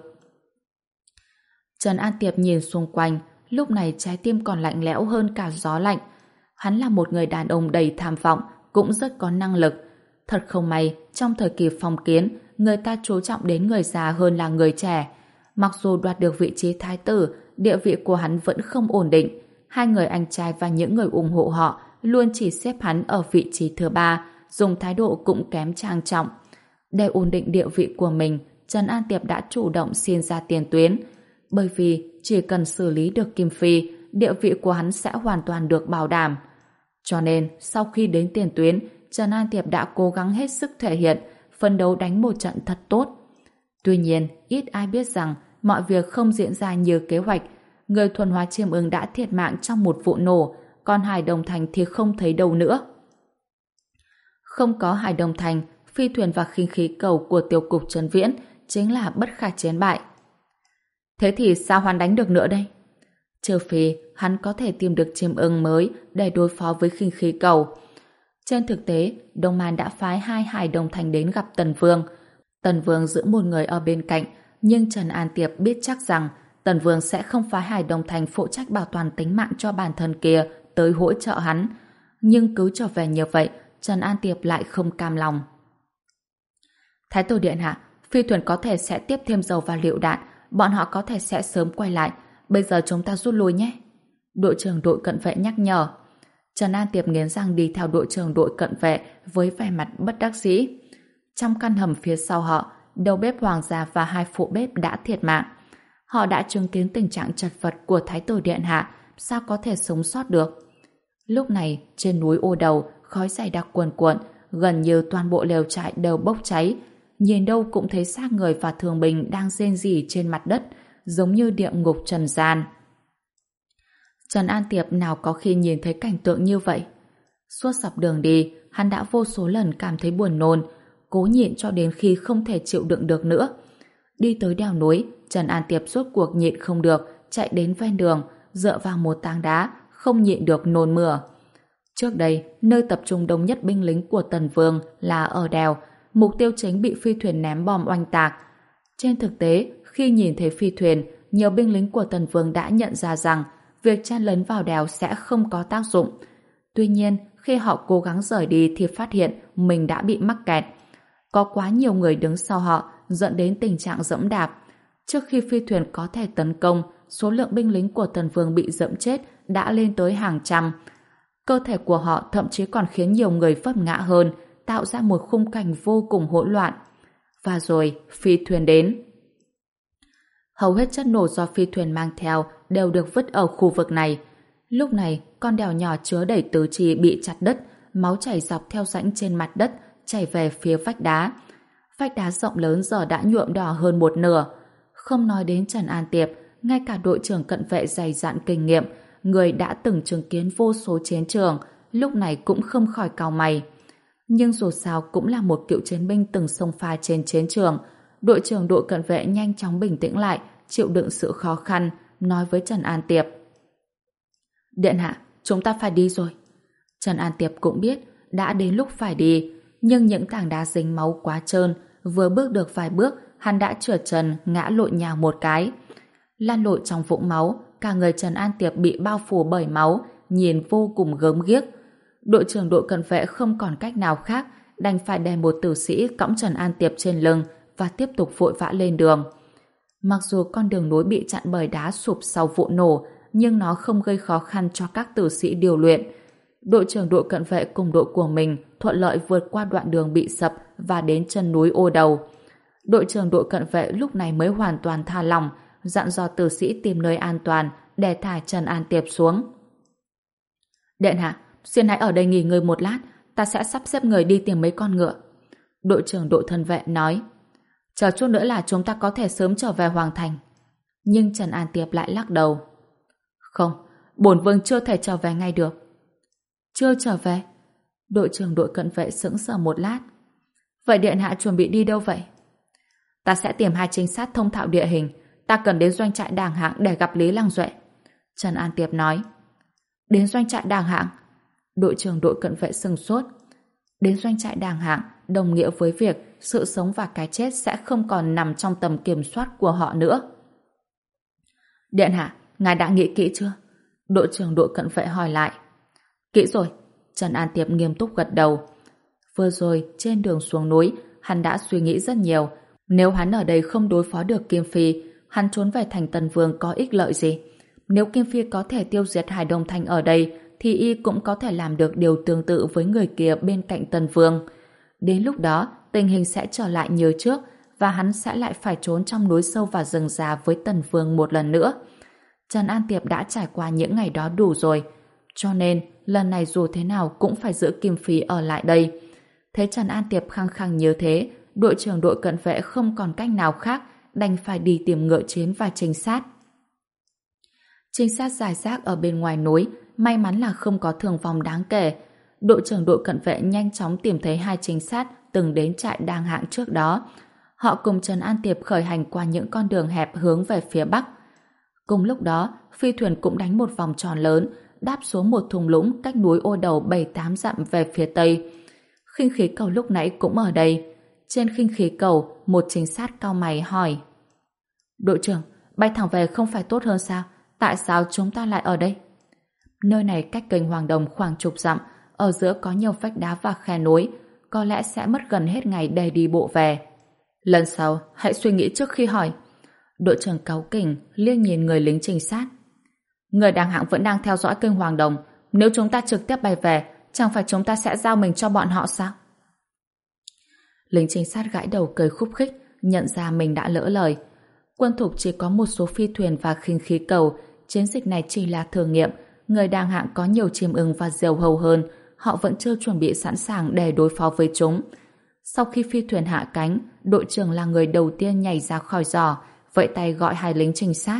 Trần An Tiệp nhìn xung quanh, lúc này trái tim còn lạnh lẽo hơn cả gió lạnh. Hắn là một người đàn ông đầy tham vọng, cũng rất có năng lực. Thật không may, trong thời kỳ phong kiến, người ta chú trọng đến người già hơn là người trẻ. Mặc dù đoạt được vị trí thái tử, địa vị của hắn vẫn không ổn định. Hai người anh trai và những người ủng hộ họ luôn chỉ xếp hắn ở vị trí thứ ba, dùng thái độ cũng kém trang trọng. Để ổn định địa vị của mình, Trần An Tiệp đã chủ động xin ra tiền tuyến. Bởi vì chỉ cần xử lý được Kim Phi, địa vị của hắn sẽ hoàn toàn được bảo đảm. Cho nên, sau khi đến tiền tuyến, Trần An Tiệp đã cố gắng hết sức thể hiện, phấn đấu đánh một trận thật tốt. Tuy nhiên, ít ai biết rằng mọi việc không diễn ra như kế hoạch. Người thuần hóa chiêm ưng đã thiệt mạng trong một vụ nổ, còn Hải Đồng Thành thì không thấy đâu nữa. Không có Hải Đồng Thành, phi thuyền và khinh khí cầu của tiểu cục Trấn Viễn chính là bất khả chiến bại. Thế thì sao hắn đánh được nữa đây? Trừ phi hắn có thể tìm được chiêm ưng mới để đối phó với khinh khí cầu. Trên thực tế, Đông Man đã phái hai Hải Đồng Thành đến gặp Tần Vương. Tần Vương giữ một người ở bên cạnh, nhưng Trần An Tiệp biết chắc rằng Tần Vương sẽ không phái Hải Đồng Thành phụ trách bảo toàn tính mạng cho bản thân kia tới hỗ trợ hắn. Nhưng cứ trở về như vậy, Trần An Tiệp lại không cam lòng. Thái tử điện hạ, phi thuyền có thể sẽ tiếp thêm dầu và lựu đạn, bọn họ có thể sẽ sớm quay lại. bây giờ chúng ta rút lui nhé. Đội trưởng đội cận vệ nhắc nhở. Trần An Tiệp nghiến răng đi theo đội trưởng đội cận vệ với vẻ mặt bất đắc dĩ. Trong căn hầm phía sau họ, đầu bếp hoàng gia và hai phụ bếp đã thiệt mạng. Họ đã chứng kiến tình trạng chật vật của Thái tử Điện Hạ, sao có thể sống sót được. Lúc này, trên núi Ô Đầu, khói dày đặc cuồn cuộn, gần như toàn bộ lều trại đều bốc cháy. Nhìn đâu cũng thấy xác người và thương binh đang rên rỉ trên mặt đất, giống như địa ngục trần gian. Trần An Tiệp nào có khi nhìn thấy cảnh tượng như vậy. Suốt dọc đường đi, hắn đã vô số lần cảm thấy buồn nôn, cố nhịn cho đến khi không thể chịu đựng được nữa. Đi tới đèo núi, Trần An Tiệp rốt cuộc nhịn không được, chạy đến ven đường, dựa vào một tảng đá, không nhịn được nôn mửa. Trước đây, nơi tập trung đông nhất binh lính của Tần Vương là ở đèo, mục tiêu chính bị phi thuyền ném bom oanh tạc. Trên thực tế, khi nhìn thấy phi thuyền, nhiều binh lính của Tần Vương đã nhận ra rằng việc chen lấn vào đèo sẽ không có tác dụng. Tuy nhiên, khi họ cố gắng rời đi thì phát hiện mình đã bị mắc kẹt. Có quá nhiều người đứng sau họ, dẫn đến tình trạng dẫm đạp. Trước khi phi thuyền có thể tấn công, số lượng binh lính của Tần Vương bị dẫm chết đã lên tới hàng trăm. Cơ thể của họ thậm chí còn khiến nhiều người vấp ngã hơn, tạo ra một khung cảnh vô cùng hỗn loạn. Và rồi, phi thuyền đến. Hầu hết chất nổ do phi thuyền mang theo đều được vứt ở khu vực này. Lúc này, con đèo nhỏ chứa đầy tứ chi bị chặt đứt, máu chảy dọc theo rãnh trên mặt đất, chảy về phía vách đá. Vách đá rộng lớn giờ đã nhuộm đỏ hơn một nửa. Không nói đến Trần An Tiệp, ngay cả đội trưởng cận vệ dày dặn kinh nghiệm, người đã từng chứng kiến vô số chiến trường, lúc này cũng không khỏi cau mày. Nhưng dù sao cũng là một cựu chiến binh từng xông pha trên chiến trường. Đội trưởng đội cận vệ nhanh chóng bình tĩnh lại, chịu đựng sự khó khăn, nói với Trần An Tiệp. Điện hạ, chúng ta phải đi rồi. Trần An Tiệp cũng biết đã đến lúc phải đi, nhưng những tảng đá dính máu quá trơn, vừa bước được vài bước, hắn đã trượt chân ngã lộn nhào một cái. Lăn lộn trong vũng máu, cả người Trần An Tiệp bị bao phủ bởi máu, nhìn vô cùng gớm ghiếc. Đội trưởng đội cận vệ không còn cách nào khác, đành phải đè một tử sĩ cõng Trần An Tiệp trên lưng và tiếp tục vội vã lên đường. Mặc dù con đường nối bị chặn bởi đá sụp sau vụ nổ, nhưng nó không gây khó khăn cho các tử sĩ điều luyện. Đội trưởng đội cận vệ cùng đội của mình thuận lợi vượt qua đoạn đường bị sập và đến chân núi Ô Đầu. Đội trưởng đội cận vệ lúc này mới hoàn toàn tha lòng, dặn dò tử sĩ tìm nơi an toàn để thả Trần An Tiệp xuống. Điện hạ, xin hãy ở đây nghỉ ngơi một lát, ta sẽ sắp xếp người đi tìm mấy con ngựa. Đội trưởng đội thân vệ nói. Chờ chút nữa là chúng ta có thể sớm trở về Hoàng Thành. Nhưng Trần An Tiệp lại lắc đầu. Không, bổn vương chưa thể trở về ngay được. Chưa trở về? Đội trưởng đội cận vệ sững sờ một lát. Vậy điện hạ chuẩn bị đi đâu vậy? Ta sẽ tìm hai trinh sát thông thạo địa hình. Ta cần đến doanh trại Đàng Hạng để gặp Lý Lăng Duệ. Trần An Tiệp nói. Đến doanh trại Đàng Hạng? Đội trưởng đội cận vệ sừng sốt. Đến doanh trại Đàng Hạng đồng nghĩa với việc sự sống và cái chết sẽ không còn nằm trong tầm kiểm soát của họ nữa. Điện hạ, ngài đã nghĩ kỹ chưa? Đội trưởng đội cận vệ hỏi lại. Kỹ rồi. Trần An Tiệp nghiêm túc gật đầu. Vừa rồi, trên đường xuống núi, hắn đã suy nghĩ rất nhiều. Nếu hắn ở đây không đối phó được Kim Phi, hắn trốn về thành Tần Vương có ích lợi gì? Nếu Kim Phi có thể tiêu diệt Hải Đông Thành ở đây, thì y cũng có thể làm được điều tương tự với người kia bên cạnh Tần Vương. Đến lúc đó, tình hình sẽ trở lại như trước, và hắn sẽ lại phải trốn trong núi sâu và rừng già với Tần Vương một lần nữa. Trần An Tiệp đã trải qua những ngày đó đủ rồi, cho nên lần này dù thế nào cũng phải giữ Kim Phi ở lại đây. Thấy Trần An Tiệp khăng khăng như thế, đội trưởng đội cận vệ không còn cách nào khác, đành phải đi tìm ngựa chiến và trinh sát. Trinh sát rải rác ở bên ngoài núi, may mắn là không có thương vong đáng kể. Đội trưởng đội cận vệ nhanh chóng tìm thấy hai trinh sát từng đến trại Đàng Hạng trước đó. Họ cùng Trần An Tiệp khởi hành qua những con đường hẹp hướng về phía bắc. Cùng lúc đó, phi thuyền cũng đánh một vòng tròn lớn, đáp xuống một thung lũng cách núi Ô Đầu bảy tám dặm về phía tây. Khinh khí cầu lúc nãy cũng ở đây. Trên khinh khí cầu, một trinh sát cau mày hỏi. Đội trưởng, bay thẳng về không phải tốt hơn sao? Tại sao chúng ta lại ở đây? Nơi này cách kênh Hoàng Đồng khoảng chục dặm, ở giữa có nhiều vách đá và khe núi, có lẽ sẽ mất gần hết ngày để đi bộ về. Lần sau, hãy suy nghĩ trước khi hỏi. Đội trưởng cáu kỉnh liếc nhìn người lính trinh sát. Người đàng hạng vẫn đang theo dõi kênh Hoàng Đồng. Nếu chúng ta trực tiếp bay về, chẳng phải chúng ta sẽ giao mình cho bọn họ sao? Lính trinh sát gãi đầu cười khúc khích, nhận ra mình đã lỡ lời. Quân thục chỉ có một số phi thuyền và khinh khí cầu, chiến dịch này chỉ là thử nghiệm. Người đàng hạng có nhiều chim ưng và diều hâu hơn, họ vẫn chưa chuẩn bị sẵn sàng để đối phó với chúng. Sau khi phi thuyền hạ cánh, đội trưởng là người đầu tiên nhảy ra khỏi giò, vẫy tay gọi hai lính trinh sát.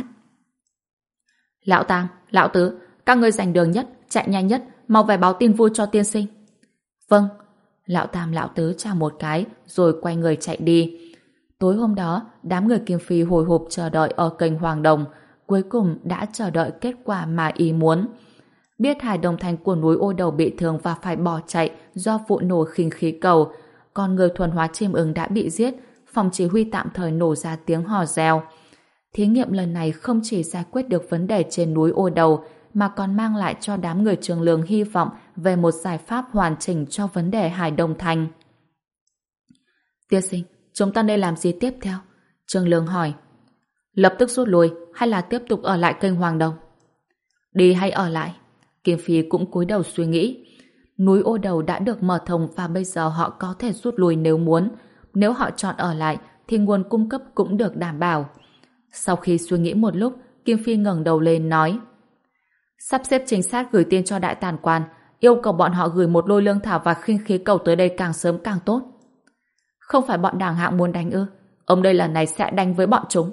Lão Tam, Lão Tứ, các ngươi giành đường nhất, chạy nhanh nhất, mau về báo tin vui cho tiên sinh. Vâng. Lão Tam, Lão Tứ chào một cái, rồi quay người chạy đi. Tối hôm đó, đám người Kim Phi hồi hộp chờ đợi ở kênh Hoàng Đồng, cuối cùng đã chờ đợi kết quả mà ý muốn. Biết Hải Đồng Thành của núi Ô Đầu bị thương và phải bỏ chạy do vụ nổ khinh khí cầu, còn người thuần hóa chim ưng đã bị giết, phòng chỉ huy tạm thời nổ ra tiếng hò reo. Thí nghiệm lần này không chỉ giải quyết được vấn đề trên núi Ô Đầu, mà còn mang lại cho đám người Trường Lương hy vọng về một giải pháp hoàn chỉnh cho vấn đề Hải Đồng Thành. Tiên sinh, chúng ta nên làm gì tiếp theo? Trường Lương hỏi. Lập tức rút lui hay là tiếp tục ở lại kênh Hoàng Đồng? Đi hay ở lại? Kim Phi cũng cúi đầu suy nghĩ. Núi Ô Đầu đã được mở thông và bây giờ họ có thể rút lui nếu muốn. Nếu họ chọn ở lại thì nguồn cung cấp cũng được đảm bảo. Sau khi suy nghĩ một lúc, Kim Phi ngẩng đầu lên nói: Sắp xếp trinh sát gửi tin cho đại tản quan, yêu cầu bọn họ gửi một lô lương thảo và khinh khí cầu tới đây càng sớm càng tốt. Không phải bọn đảng hạng muốn đánh ư? Ông đây lần này sẽ đánh với bọn chúng.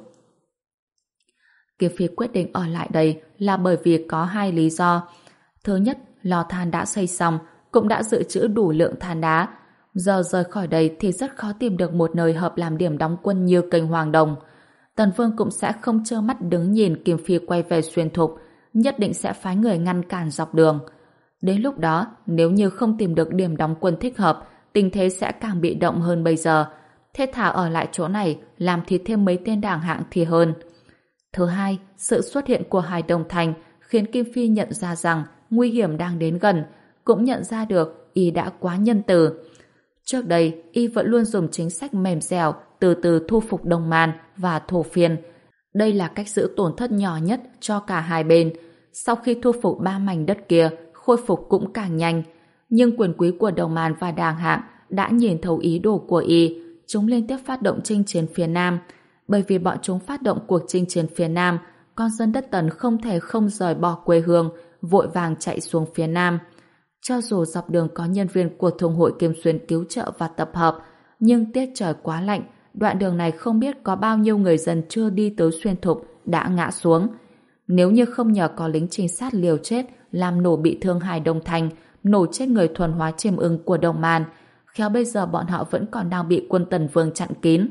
Kim Phi quyết định ở lại đây là bởi vì có hai lý do. Thứ nhất, lò than đã xây xong, cũng đã dự trữ đủ lượng than đá. Giờ rời khỏi đây thì rất khó tìm được một nơi hợp làm điểm đóng quân như kênh Hoàng Đồng. Tần Vương cũng sẽ không trơ mắt đứng nhìn Kim Phi quay về Xuyên Thục, nhất định sẽ phái người ngăn cản dọc đường. Đến lúc đó, nếu như không tìm được điểm đóng quân thích hợp, tình thế sẽ càng bị động hơn bây giờ. Thế thà ở lại chỗ này, làm thịt thêm mấy tên đảng hạng thì hơn. Thứ hai, sự xuất hiện của Hải Đồng Thành khiến Kim Phi nhận ra rằng nguy hiểm đang đến gần, cũng nhận ra được y đã quá nhân từ. Trước đây, y vẫn luôn dùng chính sách mềm dẻo, từ từ thu phục Đông Man và Thổ Phiên. Đây là cách giữ tổn thất nhỏ nhất cho cả hai bên. Sau khi thu phục ba mảnh đất kia, khôi phục cũng càng nhanh. Nhưng quyền quý của Đông Man và Đàng Hạng đã nhìn thấu ý đồ của y. Chúng liên tiếp phát động chinh chiến phía Nam. Bởi vì bọn chúng phát động cuộc chinh chiến phía Nam, con dân đất Tần không thể không rời bỏ quê hương, vội vàng chạy xuống phía Nam. Cho dù dọc đường có nhân viên của Thương hội Kim Xuyên cứu trợ và tập hợp, nhưng tiết trời quá lạnh, đoạn đường này không biết có bao nhiêu người dân chưa đi tới Xuyên Thục đã ngã xuống. Nếu như không nhờ có lính trinh sát liều chết làm nổ bị thương Hải Đông Thành, nổ chết người thuần hóa chim ưng của Đồng Man, khéo bây giờ bọn họ vẫn còn đang bị quân Tần Vương chặn kín.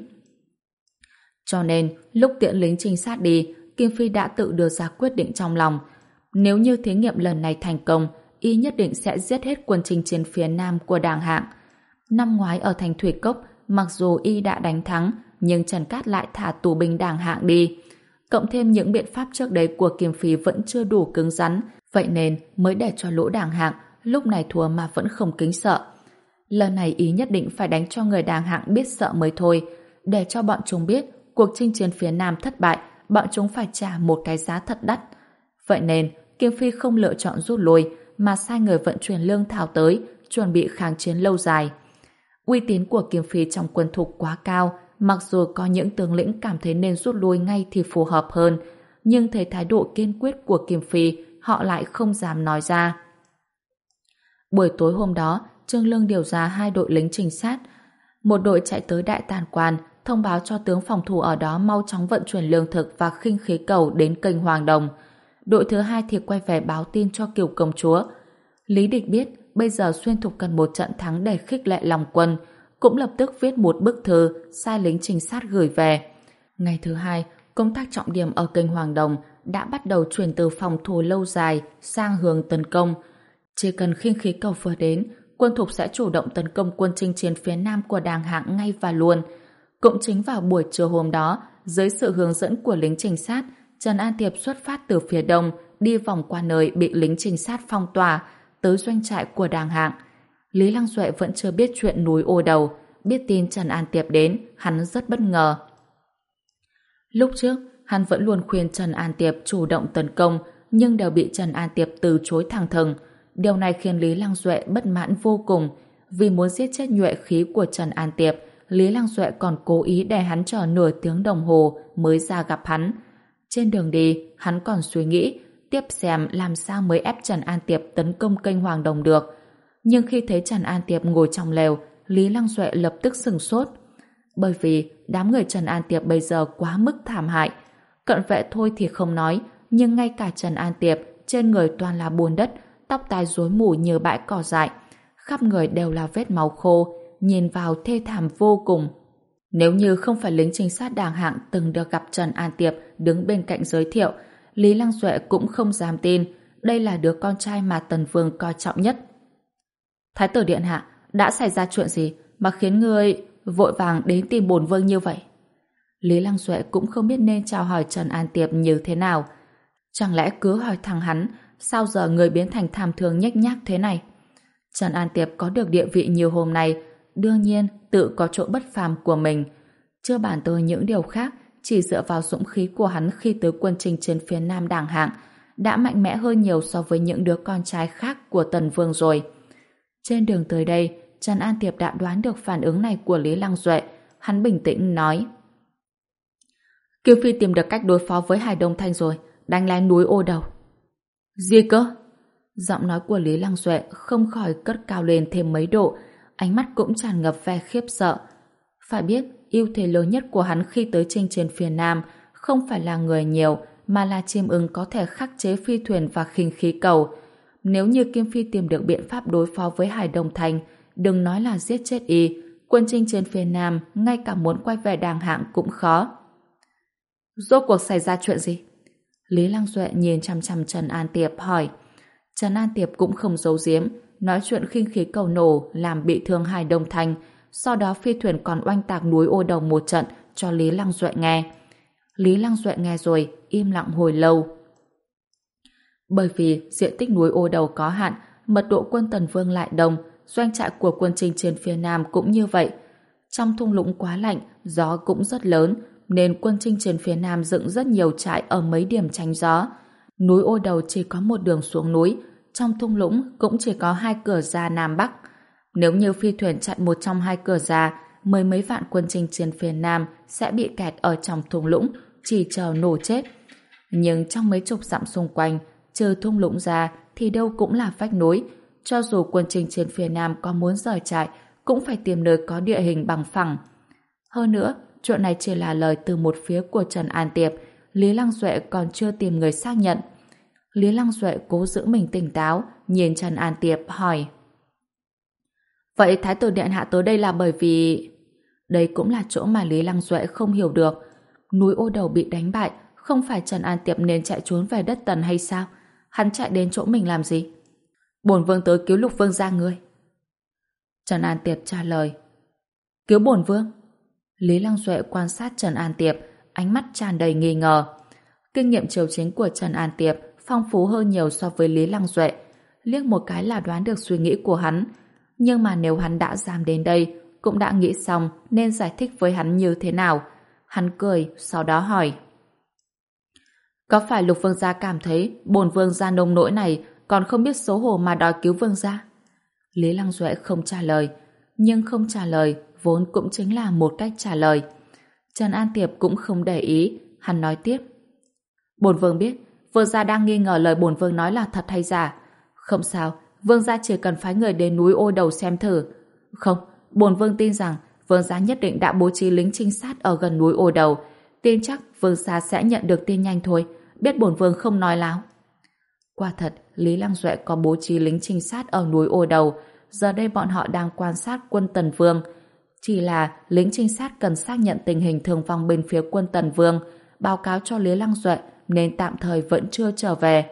Cho nên, lúc tiễn lính trinh sát đi, Kim Phi đã tự đưa ra quyết định trong lòng. Nếu như thí nghiệm lần này thành công, y nhất định sẽ giết hết quân chinh chiến phía Nam của Đàng Hạng. Năm ngoái ở thành Thủy Cốc, mặc dù y đã đánh thắng, nhưng Trần Cát lại thả tù binh Đàng Hạng đi. Cộng thêm những biện pháp trước đây của Kim Phi vẫn chưa đủ cứng rắn, vậy nên mới để cho lũ Đàng Hạng lúc này thua mà vẫn không kính sợ. Lần này y nhất định phải đánh cho người Đàng Hạng biết sợ mới thôi, để cho bọn chúng biết cuộc chinh chiến phía Nam thất bại, bọn chúng phải trả một cái giá thật đắt. Vậy nên, Kim Phi không lựa chọn rút lui, mà sai người vận chuyển lương thảo tới, chuẩn bị kháng chiến lâu dài. Uy tín của Kim Phi trong quân thục quá cao, mặc dù có những tướng lĩnh cảm thấy nên rút lui ngay thì phù hợp hơn, nhưng thấy thái độ kiên quyết của Kim Phi, họ lại không dám nói ra. Buổi tối hôm đó, Trương Lương điều ra hai đội lính trinh sát. Một đội chạy tới Đại Tản Quan, thông báo cho tướng phòng thủ ở đó mau chóng vận chuyển lương thực và khinh khí cầu đến kênh Hoàng Đồng. Đội thứ hai thì quay về báo tin cho Kiều công chúa. Lý Địch biết bây giờ Xuyên Thục cần một trận thắng để khích lệ lòng quân, cũng lập tức viết một bức thư sai lính trinh sát gửi về. Ngày thứ hai, công tác trọng điểm ở kênh Hoàng Đồng đã bắt đầu chuyển từ phòng thủ lâu dài sang hướng tấn công. Chỉ cần khinh khí cầu vừa đến, quân thục sẽ chủ động tấn công quân chinh chiến phía Nam của Đàng Hạng ngay và luôn. Cũng chính vào buổi trưa hôm đó, dưới sự hướng dẫn của lính trinh sát, Trần An Tiệp xuất phát từ phía đông, đi vòng qua nơi bị lính trinh sát phong tỏa, tới doanh trại của Đàng Hạng. Lý Lăng Duệ vẫn chưa biết chuyện núi Ô Đầu, biết tin Trần An Tiệp đến, hắn rất bất ngờ. Lúc trước, hắn vẫn luôn khuyên Trần An Tiệp chủ động tấn công, nhưng đều bị Trần An Tiệp từ chối thẳng thừng. Điều này khiến Lý Lăng Duệ bất mãn vô cùng. Vì muốn giết chết nhuệ khí của Trần An Tiệp, Lý Lăng Duệ còn cố ý để hắn chờ nửa tiếng đồng hồ mới ra gặp hắn. Trên đường đi, hắn còn suy nghĩ tiếp xem làm sao mới ép Trần An Tiệp tấn công kênh Hoàng Đồng được. Nhưng khi thấy Trần An Tiệp ngồi trong lều, Lý Lăng Duệ lập tức sửng sốt. Bởi vì đám người Trần An Tiệp bây giờ quá mức thảm hại. Cận vệ thôi thì không nói, nhưng ngay cả Trần An Tiệp trên người toàn là bùn đất, tóc tai rối mù như bãi cỏ dại, khắp người đều là vết máu khô, nhìn vào thê thảm vô cùng. Nếu như không phải lính trinh sát đàng hạng từng được gặp Trần An Tiệp đứng bên cạnh giới thiệu, Lý Lăng Duệ cũng không dám tin đây là đứa con trai mà Tần Vương coi trọng nhất. Thái tử điện hạ, đã xảy ra chuyện gì mà khiến ngươi vội vàng đến tìm bổn vương như vậy? Lý Lăng Duệ cũng không biết nên chào hỏi Trần An Tiệp như thế nào. Chẳng lẽ cứ hỏi thẳng hắn, sao giờ người biến thành thảm thương nhếch nhác thế này? Trần An Tiệp có được địa vị nhiều hôm nay, đương nhiên tự có chỗ bất phàm của mình. Chưa bàn tới những điều khác, chỉ dựa vào dũng khí của hắn khi tới quân chinh chiến phía Nam đàng hạng, đã mạnh mẽ hơn nhiều so với những đứa con trai khác của Tần Vương rồi. Trên đường tới đây, Trần An Tiệp đã đoán được phản ứng này của Lý Lăng Duệ. Hắn bình tĩnh nói: Kiều Phi tìm được cách đối phó với Hải Đông Thanh rồi, đánh lén núi Ô Đầu. Gì cơ? Giọng nói của Lý Lăng Duệ không khỏi cất cao lên thêm mấy độ, ánh mắt cũng tràn ngập vẻ khiếp sợ. Phải biết, ưu thế lớn nhất của hắn khi tới chinh chiến phía Nam không phải là người nhiều, mà là chim ưng có thể khắc chế phi thuyền và khinh khí cầu. Nếu như Kim Phi tìm được biện pháp đối phó với Hải Đông Thanh, đừng nói là giết chết y, quân chinh chiến phía Nam ngay cả muốn quay về đàng hạng cũng khó. Rốt cuộc xảy ra chuyện gì? Lý Lăng Duệ nhìn chằm chằm Trần An Tiệp hỏi. Trần An Tiệp cũng không giấu giếm, nói chuyện khinh khí cầu nổ làm bị thương Hải Đông Thanh, sau đó phi thuyền còn oanh tạc núi Ô Đầu một trận cho Lý Lăng Duệ nghe. Lý Lăng Duệ nghe rồi im lặng hồi lâu. Bởi vì diện tích núi Ô Đầu có hạn, mật độ quân Tần Vương lại đông, doanh trại của quân chinh chiến phía Nam cũng như vậy. Trong thung lũng quá lạnh, gió cũng rất lớn, nên quân chinh chiến phía Nam dựng rất nhiều trại ở mấy điểm tránh gió. Núi Ô Đầu chỉ có một đường xuống núi, trong thung lũng cũng chỉ có hai cửa ra Nam Bắc. Nếu như phi thuyền chặn một trong hai cửa ra, mười mấy vạn quân chinh chiến phía Nam sẽ bị kẹt ở trong thung lũng, chỉ chờ nổ chết. Nhưng trong mấy chục dặm xung quanh, trừ thung lũng ra thì đâu cũng là vách núi. Cho dù quân chinh chiến phía Nam có muốn rời trại, cũng phải tìm nơi có địa hình bằng phẳng. Hơn nữa, chuyện này chỉ là lời từ một phía của Trần An Tiệp, Lý Lăng Duệ còn chưa tìm người xác nhận. Lý Lăng Duệ cố giữ mình tỉnh táo, nhìn Trần An Tiệp hỏi: Vậy Thái tử điện hạ tới đây là bởi vì... Đây cũng là chỗ mà Lý Lăng Duệ không hiểu được. Núi Ô Đầu bị đánh bại, không phải Trần An Tiệp nên chạy trốn về đất Tần hay sao? Hắn chạy đến chỗ mình làm gì? Bổn vương tới cứu Lục Vương gia ngươi. Trần An Tiệp trả lời: Cứu bổn vương? Lý Lăng Duệ quan sát Trần An Tiệp, ánh mắt tràn đầy nghi ngờ. Kinh nghiệm triều chính của Trần An Tiệp phong phú hơn nhiều so với Lý Lăng Duệ. Liếc một cái là đoán được suy nghĩ của hắn. Nhưng mà nếu hắn đã dám đến đây, cũng đã nghĩ xong nên giải thích với hắn như thế nào. Hắn cười, sau đó hỏi: Có phải Lục Vương gia cảm thấy bổn vương gia nông nỗi này còn không biết xấu hổ mà đòi cứu vương gia? Lý Lăng Duệ không trả lời, nhưng không trả lời vốn cũng chính là một cách trả lời. Trần An Tiệp cũng không để ý, hắn nói tiếp: Bổn vương biết vương gia đang nghi ngờ lời bổn vương nói là thật hay giả. Không sao, vương gia chỉ cần phái người đến núi Ô Đầu xem thử. Không, bổn vương tin rằng vương gia nhất định đã bố trí lính trinh sát ở gần núi Ô Đầu. Tin chắc vương gia sẽ nhận được tin nhanh thôi, biết bổn vương không nói láo. Quả thật, Lý Lăng Duệ có bố trí lính trinh sát ở núi Ô Đầu. Giờ đây bọn họ đang quan sát quân Tần Vương. Chỉ là lính trinh sát cần xác nhận tình hình thương vong bên phía quân Tần Vương, báo cáo cho Lý Lăng Duệ, nên tạm thời vẫn chưa trở về.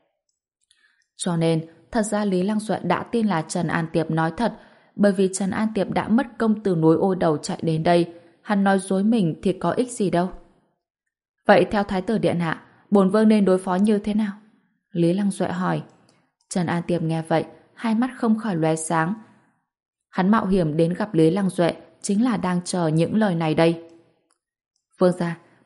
Cho nên, thật ra Lý Lăng Duệ đã tin là Trần An Tiệp nói thật, bởi vì Trần An Tiệp đã mất công từ núi Ô Đầu chạy đến đây. Hắn nói dối mình thì có ích gì đâu. Vậy theo Thái tử điện hạ, bổn vương nên đối phó như thế nào? Lý Lăng Duệ hỏi. Trần An Tiệp nghe vậy, hai mắt không khỏi lóe sáng. Hắn mạo hiểm đến gặp Lý Lăng Duệ chính là đang chờ những lời này đây. Vương gia,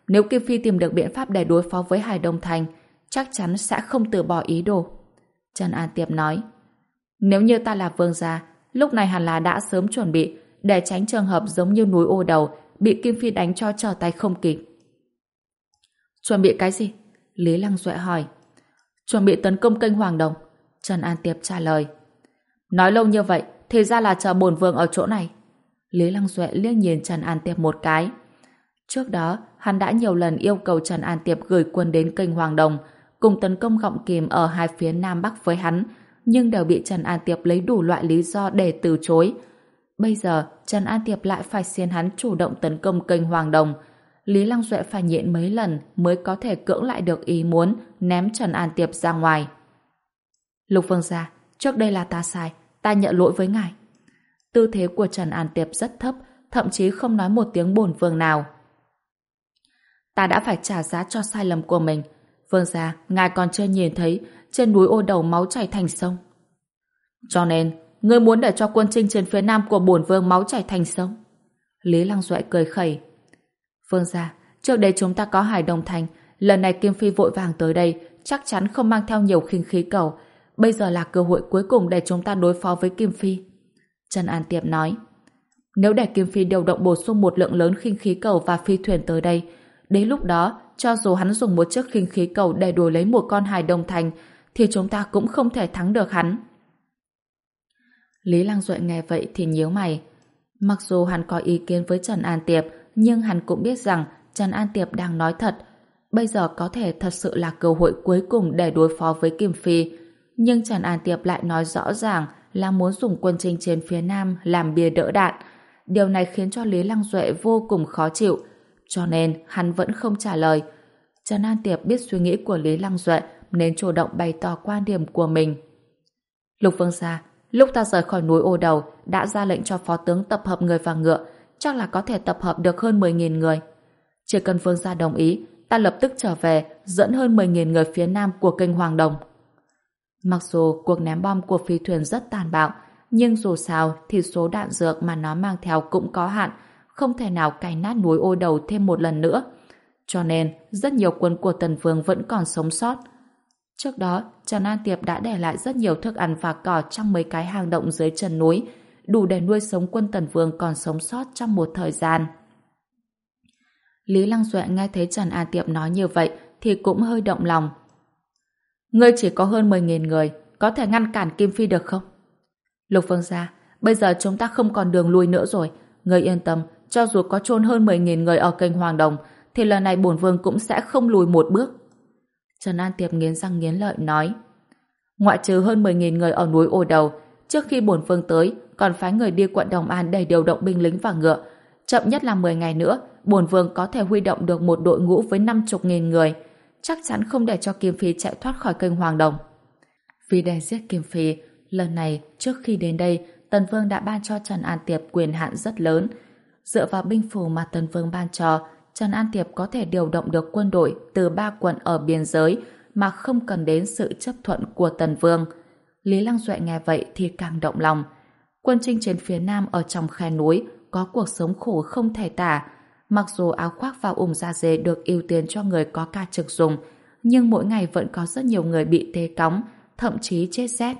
Nếu Kim Phi tìm được biện pháp để đối phó với Hải Đông Thành, chắc chắn sẽ không từ bỏ ý đồ. Trần An Tiệp nói, nếu như ta là vương gia, lúc này hẳn là đã sớm chuẩn bị để tránh trường hợp giống như núi Ô Đầu bị Kim Phi đánh cho trở tay không kịp. Chuẩn bị cái gì? Lý Lăng Duệ hỏi. Chuẩn bị tấn công kênh Hoàng Đồng. Trần An Tiệp trả lời. Nói lâu như vậy, thì ra là chờ bổn vương ở chỗ này. Lý Lăng Duệ liếc nhìn Trần An Tiệp một cái. Trước đó, hắn đã nhiều lần yêu cầu Trần An Tiệp gửi quân đến kênh Hoàng Đồng, cùng tấn công Gọng Kìm ở hai phía Nam Bắc với hắn, nhưng đều bị Trần An Tiệp lấy đủ loại lý do để từ chối. Bây giờ, Trần An Tiệp lại phải xiên hắn chủ động tấn công kênh Hoàng Đồng. Lý Lăng Duệ phải nhịn mấy lần mới có thể cưỡng lại được ý muốn ném Trần An Tiệp ra ngoài. Lục vương gia, trước đây là ta sai, ta nhận lỗi với ngài. Tư thế của Trần An Tiệp rất thấp, thậm chí không nói một tiếng bổn vương nào. Ta đã phải trả giá cho sai lầm của mình. Vương gia, ngài còn chưa nhìn thấy trên núi Ô Đầu máu chảy thành sông. Cho nên, ngươi muốn để cho quân chinh chiến phía nam của bổn vương máu chảy thành sông? Lý Lăng Duệ cười khẩy. Vương gia, trước đây chúng ta có Hải Đông Thành, lần này Kim Phi vội vàng tới đây, chắc chắn không mang theo nhiều khinh khí cầu. Bây giờ là cơ hội cuối cùng để chúng ta đối phó với Kim Phi. Trần An Tiệp nói, nếu để Kim Phi điều động bổ sung một lượng lớn khinh khí cầu và phi thuyền tới đây, đến lúc đó, cho dù hắn dùng một chiếc khinh khí cầu để đuổi lấy một con Hải Đông Thành, thì chúng ta cũng không thể thắng được hắn. Lý Lăng Duệ nghe vậy thì nhíu mày. Mặc dù hắn có ý kiến với Trần An Tiệp, nhưng hắn cũng biết rằng Trần An Tiệp đang nói thật. Bây giờ có thể thật sự là cơ hội cuối cùng để đối phó với Kim Phi. Nhưng Trần An Tiệp lại nói rõ ràng là muốn dùng quân chinh chiến phía Nam làm bia đỡ đạn. Điều này khiến cho Lý Lăng Duệ vô cùng khó chịu. Cho nên hắn vẫn không trả lời. Trần An Tiệp biết suy nghĩ của Lý Lăng Duệ nên chủ động bày tỏ quan điểm của mình. Lục vương gia, lúc ta rời khỏi núi Ô Đầu đã ra lệnh cho phó tướng tập hợp người và ngựa, chắc là có thể tập hợp được hơn mười nghìn người. Chỉ cần vương gia đồng ý, ta lập tức trở về dẫn hơn mười nghìn người phía nam của kênh Hoàng Đồng. Mặc dù cuộc ném bom của phi thuyền rất tàn bạo, nhưng dù sao thì số đạn dược mà nó mang theo cũng có hạn, không thể nào cày nát núi Ô Đầu thêm một lần nữa. Cho nên, rất nhiều quân của Tần Vương vẫn còn sống sót. Trước đó, Trần An Tiệp đã để lại rất nhiều thức ăn và cỏ trong mấy cái hang động dưới chân núi, đủ để nuôi sống quân Tần Vương còn sống sót trong một thời gian. Lý Lăng Duệ nghe thấy Trần An Tiệp nói như vậy thì cũng hơi động lòng. Ngươi chỉ có hơn mười nghìn người, có thể ngăn cản Kim Phi được không? Lục vương gia, bây giờ chúng ta không còn đường lui nữa rồi. Ngươi yên tâm, cho dù có chôn hơn mười nghìn người ở kênh Hoàng Đồng, thì lần này bổn vương cũng sẽ không lùi một bước. Trần An Tiệp nghiến răng nghiến lợi nói, ngoại trừ hơn mười nghìn người ở núi Ô Đầu, trước khi bổn vương tới, còn phái người đi quận Đồng An để điều động binh lính và ngựa. Chậm nhất là mười ngày nữa, bổn vương có thể huy động được một đội ngũ với năm mươi nghìn người, chắc chắn không để cho Kim Phi chạy thoát khỏi kênh Hoàng Đồng. Vì để giết Kim Phi, lần này trước khi đến đây, Tần Vương đã ban cho Trần An Tiệp quyền hạn rất lớn. Dựa vào binh phù mà Tần Vương ban cho, Trần An Tiệp có thể điều động được quân đội từ ba quận ở biên giới mà không cần đến sự chấp thuận của Tần Vương. Lý Lăng Duệ nghe vậy thì càng động lòng. Quân chinh chiến phía Nam ở trong khe núi có cuộc sống khổ không thể tả. Mặc dù áo khoác và ủng da dê được ưu tiên cho người có ca trực dùng, nhưng mỗi ngày vẫn có rất nhiều người bị tê cóng, thậm chí chết rét.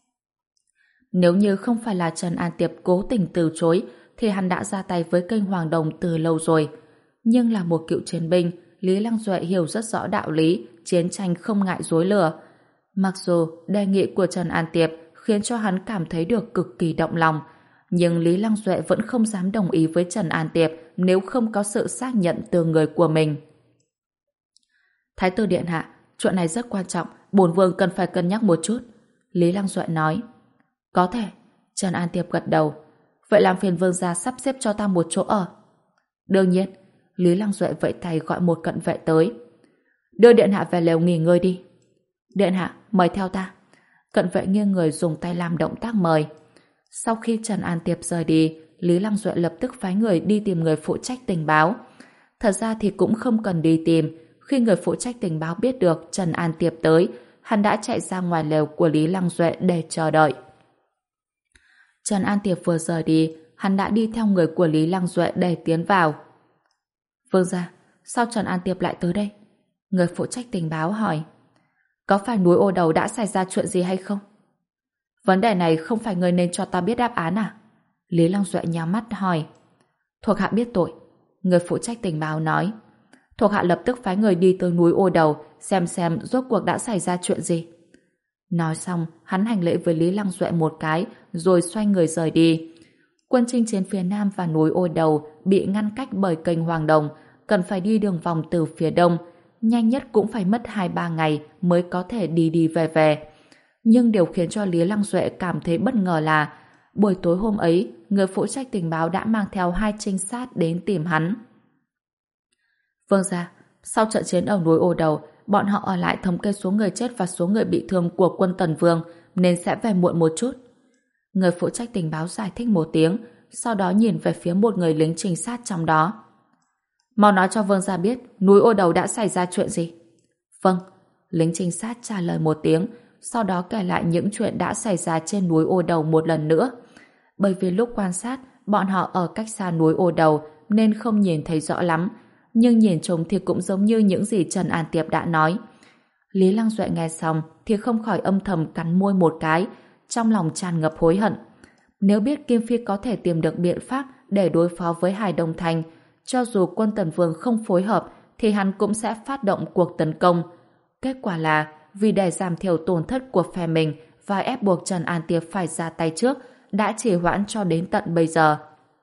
Nếu như không phải là Trần An Tiệp cố tình từ chối, thì hắn đã ra tay với kênh Hoàng Đồng từ lâu rồi. Nhưng là một cựu chiến binh, Lý Lăng Duệ hiểu rất rõ đạo lý, chiến tranh không ngại rối lửa. Mặc dù đề nghị của Trần An Tiệp khiến cho hắn cảm thấy được cực kỳ động lòng, nhưng Lý Lăng Duệ vẫn không dám đồng ý với Trần An Tiệp nếu không có sự xác nhận từ người của mình. Thái tử điện hạ, chuyện này rất quan trọng, bổn vương cần phải cân nhắc một chút. Lý Lăng Duệ nói. Có thể. Trần An Tiệp gật đầu. Vậy làm phiền vương gia sắp xếp cho ta một chỗ ở. Đương nhiên. Lý Lăng Duệ vẫy tay gọi một cận vệ tới. Đưa điện hạ về lều nghỉ ngơi đi. Điện hạ, mời theo ta. Cận vệ nghiêng người dùng tay làm động tác mời. Sau khi Trần An Tiệp rời đi, Lý Lăng Duệ lập tức phái người đi tìm người phụ trách tình báo. Thật ra thì cũng không cần đi tìm. Khi người phụ trách tình báo biết được Trần An Tiệp tới, hắn đã chạy ra ngoài lều của Lý Lăng Duệ để chờ đợi. Trần An Tiệp vừa rời đi, hắn đã đi theo người của Lý Lăng Duệ để tiến vào. Vương gia, sao Trần An Tiệp lại tới đây? Người phụ trách tình báo hỏi. Có phải núi Ô Đầu đã xảy ra chuyện gì hay không? Vấn đề này không phải người nên cho ta biết đáp án à? Lý Lăng Duệ nhắm mắt hỏi. Thuộc hạ biết tội. Người phụ trách tình báo nói. Thuộc hạ lập tức phái người đi tới núi Ô Đầu xem xem rốt cuộc đã xảy ra chuyện gì. Nói xong, hắn hành lễ với Lý Lăng Duệ một cái rồi xoay người rời đi. Quân chinh chiến phía Nam và núi Ô Đầu bị ngăn cách bởi kênh Hoàng Đồng, cần phải đi đường vòng từ phía Đông, nhanh nhất cũng phải mất hai ba ngày mới có thể đi đi về về. Nhưng điều khiến cho Lý Lăng Duệ cảm thấy bất ngờ là buổi tối hôm ấy, người phụ trách tình báo đã mang theo hai trinh sát đến tìm hắn. Vâng ra, sau trận chiến ở núi Ô Đầu, bọn họ ở lại thống kê số người chết và số người bị thương của quân Tần Vương nên sẽ về muộn một chút. Người phụ trách tình báo giải thích một tiếng, sau đó nhìn về phía một người lính trinh sát trong đó. Mau nói cho Vương gia biết núi Ô Đầu đã xảy ra chuyện gì. Vâng, lính trinh sát trả lời một tiếng, sau đó kể lại những chuyện đã xảy ra trên núi Ô Đầu một lần nữa. Bởi vì lúc quan sát, bọn họ ở cách xa núi Ô Đầu nên không nhìn thấy rõ lắm, nhưng nhìn trông thì cũng giống như những gì Trần An Tiệp đã nói. Lý Lăng Duệ nghe xong thì không khỏi âm thầm cắn môi một cái, trong lòng tràn ngập hối hận. Nếu biết Kim Phi có thể tìm được biện pháp để đối phó với Hải Đông Thành, cho dù quân Tần Vương không phối hợp thì hắn cũng sẽ phát động cuộc tấn công. Kết quả là vì để giảm thiểu tổn thất của phe mình và ép buộc Trần An Tiệp phải ra tay trước, đã trì hoãn cho đến tận bây giờ.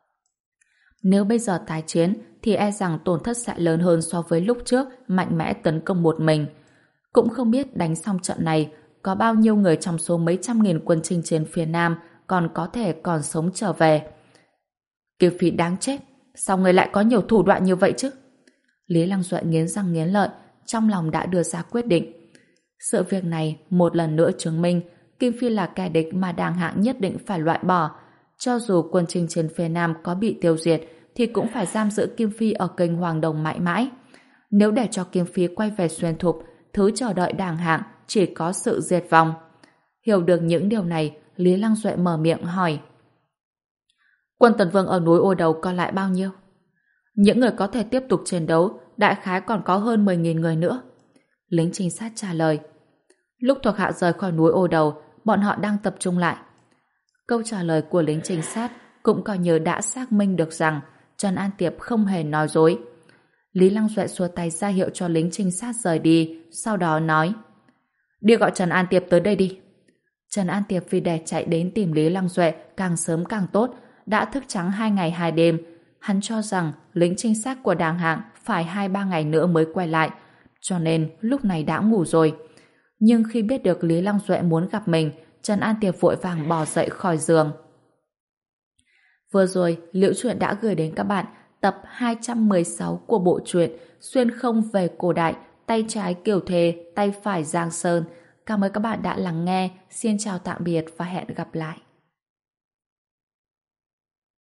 Nếu bây giờ tái chiến thì e rằng tổn thất sẽ lớn hơn so với lúc trước mạnh mẽ tấn công một mình. Cũng không biết đánh xong trận này có bao nhiêu người trong số mấy trăm nghìn quân chinh chiến phía Nam còn có thể còn sống trở về. Kiều Phi đáng chết, sao người lại có nhiều thủ đoạn như vậy chứ? Lý Lăng Duệ nghiến răng nghiến lợi, trong lòng đã đưa ra quyết định. Sự việc này một lần nữa chứng minh Kim Phi là kẻ địch mà Đàng Hạng nhất định phải loại bỏ. Cho dù quân chinh chiến phía Nam có bị tiêu diệt thì cũng phải giam giữ Kim Phi ở kênh Hoàng Đồng mãi mãi. Nếu để cho Kim Phi quay về Xuyên Thục, thứ chờ đợi Đàng Hạng chỉ có sự diệt vong. Hiểu được những điều này, Lý Lăng Duệ mở miệng hỏi. Quân Tần Vương ở núi Ô Đầu còn lại bao nhiêu? Những người có thể tiếp tục chiến đấu đại khái còn có hơn mười nghìn người nữa. Lính trinh sát trả lời. Lúc thuộc hạ rời khỏi núi Ô Đầu, bọn họ đang tập trung lại. Câu trả lời của lính trinh sát cũng coi như đã xác minh được rằng Trần An Tiệp không hề nói dối. Lý Lăng Duệ xua tay ra hiệu cho lính trinh sát rời đi, sau đó nói: đi gọi Trần An Tiệp tới đây đi. Trần An Tiệp vì để chạy đến tìm Lý Lăng Duệ càng sớm càng tốt, đã thức trắng hai ngày hai đêm. Hắn cho rằng lính trinh sát của Đàng Hạng phải hai ba ngày nữa mới quay lại, cho nên lúc này đã ngủ rồi. Nhưng khi biết được Lý Lăng Duệ muốn gặp mình, Trần An Tiệp vội vàng bò dậy khỏi giường. Vừa rồi, Liễu Chuyện đã gửi đến các bạn tập hai trăm mười sáu của bộ truyện Xuyên Không Về Cổ Đại, tay trái Kiều Thề, tay phải Giang Sơn. Cảm ơn các bạn đã lắng nghe. Xin chào tạm biệt và hẹn gặp lại.